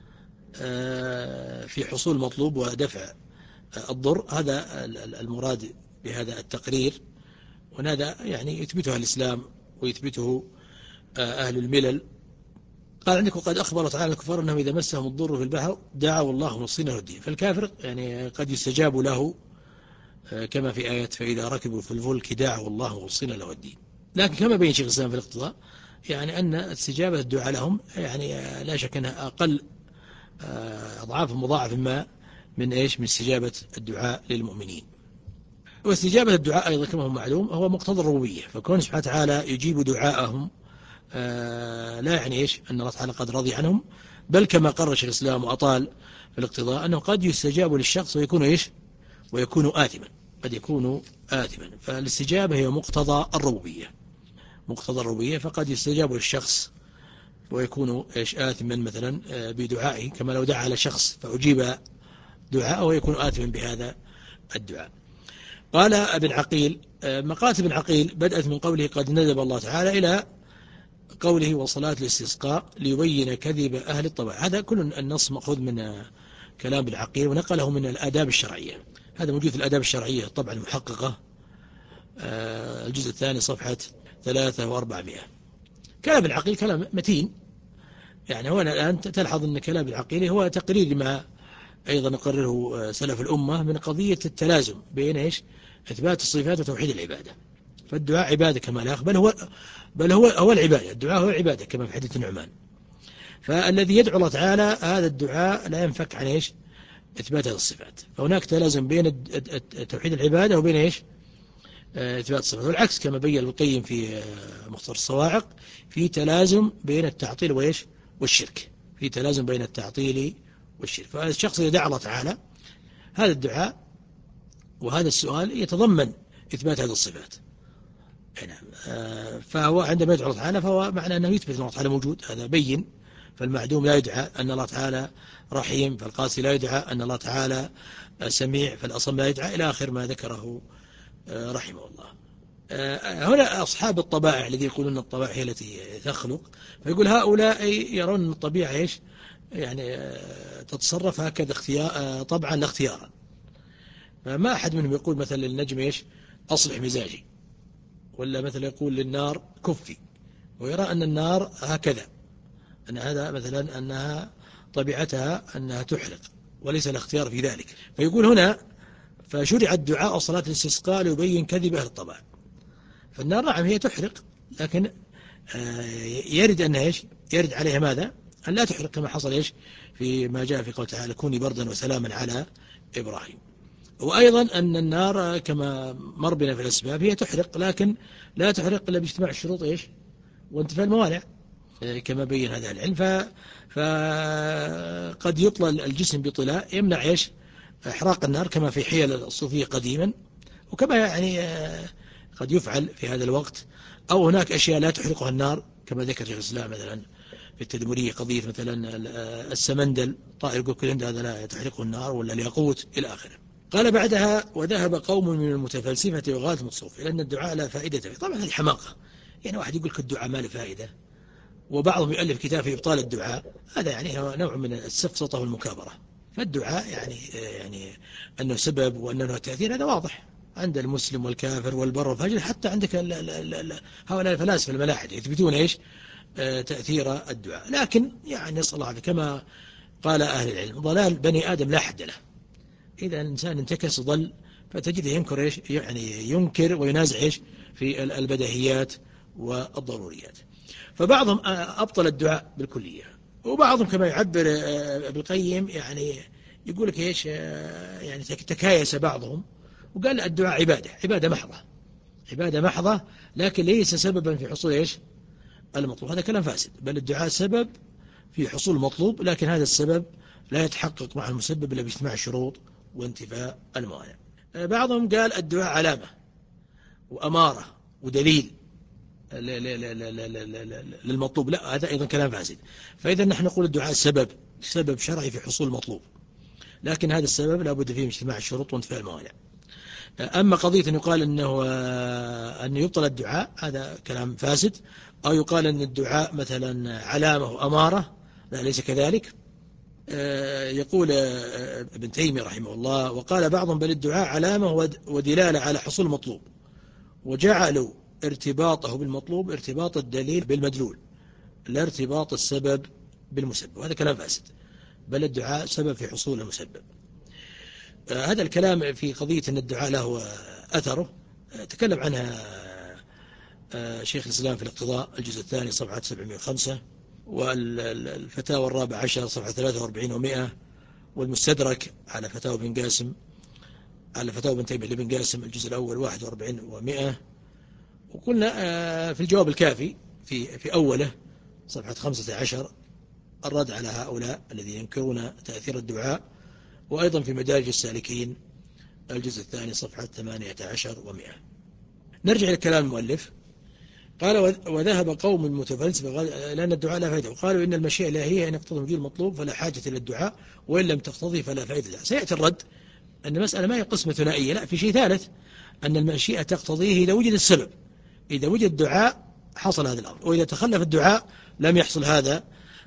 في حصول المطلوب ودفع الضر، هذا المراد بهذا التقرير، وهذا يعني يثبتها الإسلام ويثبته أهل الملل. قال عندك وقد أخبر تعالى الكفار أنهم إذا مسهم الضر في البحر دعوا الله مخلصين له الدين، فالكافر يعني قد يستجاب له كما في آية فإذا ركبوا في الفلك دعوا الله مخلصين له الدين. لكن كما بين شيخ الإسلام في الاقتضاء يعني أن استجابة الدعاء لهم يعني لا شك أنها أقل أضعاف مضاعف ما من إيش؟ من استجابة الدعاء للمؤمنين. واستجابة الدعاء أيضا كما هو معلوم هو مقتضى الربوبية، فكون سبحانه وتعالى يجيب دعاءهم لا يعني إيش؟ أن الله تعالى قد رضي عنهم، بل كما قرر شيخ الإسلام وأطال في الاقتضاء أنه قد يستجاب للشخص ويكون إيش؟ ويكون آثما، قد يكون آثما. فالاستجابة هي مقتضى الربوبية، مقتضى الربوبية، فقد يستجاب للشخص ويكون إيش؟ آثما مثلا بدعائه، كما لو دعا على شخص فأجيب دعاءه ويكون آثما بهذا الدعاء. قال ابن عقيل مقالة ابن عقيل بدأت من قوله قد ندب الله تعالى إلى قوله وصلاة الاستسقاء ليبين كذب أهل الطبع. هذا كل النص مأخوذ من كلام ابن عقيل ونقله من الآداب الشرعية، هذا موجود في الآداب الشرعية طبعا المحققة الجزء الثاني صفحة ثلاثة وأربعمائة. كلام ابن عقيل كلام متين، يعني هو الآن تلحظ أن كلام ابن عقيل هو تقرير ما أيضا نقرره سلف الأمة من قضية التلازم بين إيش؟ إثبات الصفات وتوحيد العبادة. فالدعاء عبادة كما لا بل هو بل هو هو العبادة، الدعاء هو العبادة كما في حديث النعمان. فالذي يدعو الله تعالى هذا الدعاء لا ينفك عن إيش؟ إثبات هذه الصفات، فهناك تلازم بين توحيد العبادة وبين إيش؟ إثبات الصفات. والعكس كما بين ابن القيم في مختصر الصواعق، في تلازم بين التعطيل وإيش؟ والشرك، في تلازم بين التعطيل والشرك. فالشخص إذا دعا الله تعالى هذا الدعاء وهذا السؤال يتضمن إثبات هذه الصفات، فهو عندما يدعو الله تعالى فهو معنى أنه يثبت أن الله تعالى موجود، هذا بين. فالمعدوم لا يدعى أن الله تعالى رحيم، فالقاسي لا يدعى أن الله تعالى سميع، فالأصم لا يدعى، إلى آخر ما ذكره رحمه الله. هنا أصحاب الطبائع الذي يقولون أن الطبائع هي التي تخلق، فيقول هؤلاء يرون أن الطبيعة إيش؟ يعني تتصرف هكذا اختيار طبعا لا اختيارا. فما أحد منهم يقول مثلا للنجم إيش؟ أصلح مزاجي، ولا مثلا يقول للنار كفي، ويرى أن النار هكذا، أن هذا مثلا أنها طبيعتها أنها تحرق وليس الاختيار في ذلك. فيقول هنا فشرع الدعاء وصلاة الاستسقاء ليبين كذب أهل الطبع. فالنار نعم هي تحرق، لكن يرد أنها إيش؟ يرد عليها ماذا؟ أن لا تحرق كما حصل إيش؟ في ما جاء في قول تعالى كوني بردا وسلاما على إبراهيم. وأيضا أن النار كما مر بنا في الأسباب هي تحرق، لكن لا تحرق إلا باجتماع الشروط إيش؟ وانتفاء الموانع كما بين هذا العلم. فقد يطلى الجسم بطلاء يمنع إيش؟ إحراق النار كما في حيل الصوفية قديما، وكما يعني قد يفعل في هذا الوقت. أو هناك أشياء لا تحرقها النار كما ذكر شيخ الإسلام مثلا في التدمرية قضية مثلا السمندل، طائر جوكلند هذا لا تحرقه النار، ولا الياقوت إلى آخره. قال بعدها وذهب قوم من المتفلسفة وغاة المتصوفة لأن الدعاء لا فائدة فيه. طبعا هذه حماقة، يعني واحد يقول الدعاء ما له فائدة، وبعضهم يؤلف كتاب في إبطال الدعاء، هذا يعني هو نوع من السفسطة والمكابرة. فالدعاء يعني يعني أنه سبب وأنه تأثير هذا واضح عند المسلم والكافر والبر والفاجر، حتى عندك هؤلاء الفلاسفة الملاحدة يثبتون إيش؟ تأثير الدعاء. لكن يعني نسأل الله كما قال أهل العلم ضلال بني آدم لا حد له، إذا الإنسان انتكس ضل فتجده ينكر إيش يعني ينكر وينازع إيش في البديهيات والضروريات. فبعضهم أبطل الدعاء بالكلية، وبعضهم كما يعبر ابن القيم يعني يقول لك إيش يعني تكايس بعضهم وقال الدعاء عبادة عبادة محضة عبادة محضة لكن ليس سببا في حصول إيش المطلوب. هذا كلام فاسد، بل الدعاء سبب في حصول المطلوب، لكن هذا السبب لا يتحقق مع المسبب إلا باجتماع الشروط وانتفاء الموانع. بعضهم قال الدعاء علامة وأمارة ودليل للمطلوب، لا هذا أيضا كلام فاسد. فإذا نحن نقول الدعاء سبب سبب شرعي في حصول المطلوب، لكن هذا السبب لا بد فيه من اجتماع الشروط وانتفاء الموانع. أما قضية أن يقال أنه أن يبطل الدعاء هذا كلام فاسد، أو يقال أن الدعاء مثلا علامة وأمارة، لا ليس كذلك. يقول ابن تيمية رحمه الله وقال بعضهم بل الدعاء علامة ودلالة على حصول المطلوب، وجعلوا ارتباطه بالمطلوب ارتباط الدليل بالمدلول لا ارتباط السبب بالمسبب، وهذا كلام فاسد، بل الدعاء سبب في حصول المسبب. هذا الكلام في قضية أن الدعاء له أثره تكلم عنها شيخ الإسلام في الاقتضاء الجزء الثاني صفحة سبعمائة وخمسة، والفتاوى الرابع عشر صفحة ثلاثة وأربعين ومئة، والمستدرك على فتاوى بن قاسم على فتاوى بن تيمية لبن قاسم الجزء الأول واحد وأربعين ومئة. وقلنا في الجواب الكافي في في أوله صفحة خمسة عشر الرد على هؤلاء الذين ينكرون تأثير الدعاء، وأيضا في مدارج السالكين الجزء الثاني صفحة ثمانية عشر ومئة. نرجع لكلام المؤلف. قال وذهب قوم متفلسفة لأن الدعاء لا فائدة، وقالوا إن المشيئة الإلهية إن اقتضى وجود المطلوب فلا حاجة إلى الدعاء، وإن لم تقتضي فلا فائدة له. سيأتي الرد أن المسألة ما هي قسمة ثنائية، لا في شيء ثالث، أن المشيئة تقتضيه إذا وجد السبب، إذا وجد الدعاء حصل هذا الأمر، وإذا تخلف الدعاء لم يحصل هذا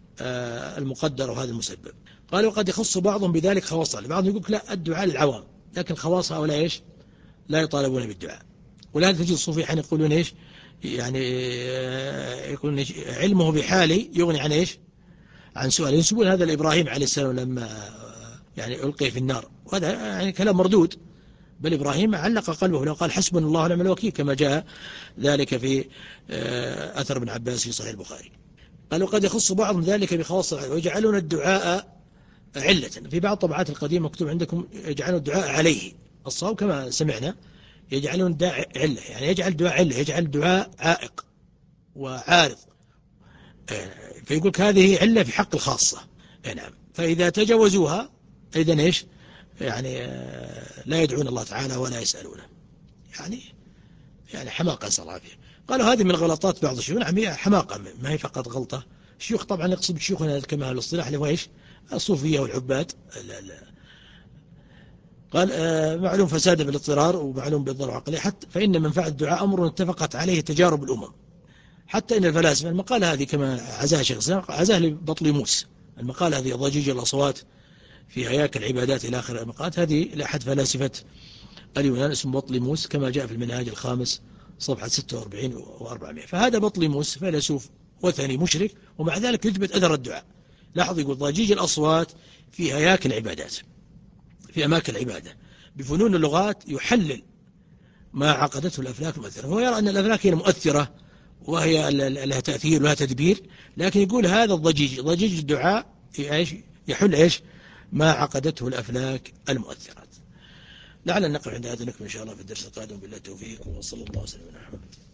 المقدر وهذا المسبب. قال وقد يخص بعضهم بذلك خواص، بعضهم يقول لا الدعاء للعوام، لكن خواص هؤلاء إيش لا يطالبون بالدعاء. ولهذا تجد الصوفية حين يقولون إيش يعني يقولون إيش علمه بحاله يغني عن إيش عن سؤال، ينسبون هذا لإبراهيم عليه السلام لما يعني ألقي في النار، وهذا يعني كلام مردود، بل إبراهيم علق قلبه لو قال حسبنا الله ونعم الوكيل كما جاء ذلك في أثر ابن عباس في صحيح البخاري. قال وقد يخص بعضهم ذلك بخواص ويجعلون الدعاء علة. في بعض الطبعات القديمة مكتوب عندكم يجعلون الدعاء عليه، الصواب كما سمعنا يجعلون الدعاء علة، يعني يجعل الدعاء علة، يجعل الدعاء عائق وعارض، فيقول هذه علة في حق الخاصة. نعم، فإذا تجاوزوها إذن إيش يعني لا يدعون الله تعالى ولا يسألونه، يعني يعني حماقة نسأل الله العافية. قالوا هذه من غلطات بعض الشيوخ. نعم هي حماقة ما هي فقط غلطة. الشيوخ طبعا يقصد شيوخنا كما الاصطلاح اللي هو ايش الصوفية والعباد. لا لا. قال آه معلوم فساد بالاضطرار ومعلوم بالضرر عقلي، حتى فإن منفعة الدعاء أمر اتفقت عليه تجارب الأمم، حتى إن الفلاسفة المقالة هذه كما عزاها شيخ الإسلام عزاها لبطليموس، المقالة هذه ضجيج الأصوات في هياكل العبادات إلى آخر المقالات هذه لأحد فلاسفة اليونان اسمه بطليموس كما جاء في المنهاج الخامس صفحة ستة وأربعين وأربعمائة. فهذا بطليموس فيلسوف وثني مشرك، ومع ذلك يثبت أثر الدعاء. لاحظ يقول ضجيج الأصوات في هياكل العبادات في أماكن العبادة بفنون اللغات يحلل ما عقدته الأفلاك المؤثرة. هو يرى أن الأفلاك هي المؤثرة وهي لها تأثير ولها تدبير، لكن يقول هذا الضجيج ضجيج الدعاء يحل إيش ما عقدته الأفلاك المؤثرات. لعل نقف عند هذا، نكمل إن شاء الله في الدرس القادم بالله التوفيق، وصلى الله وسلم على محمد.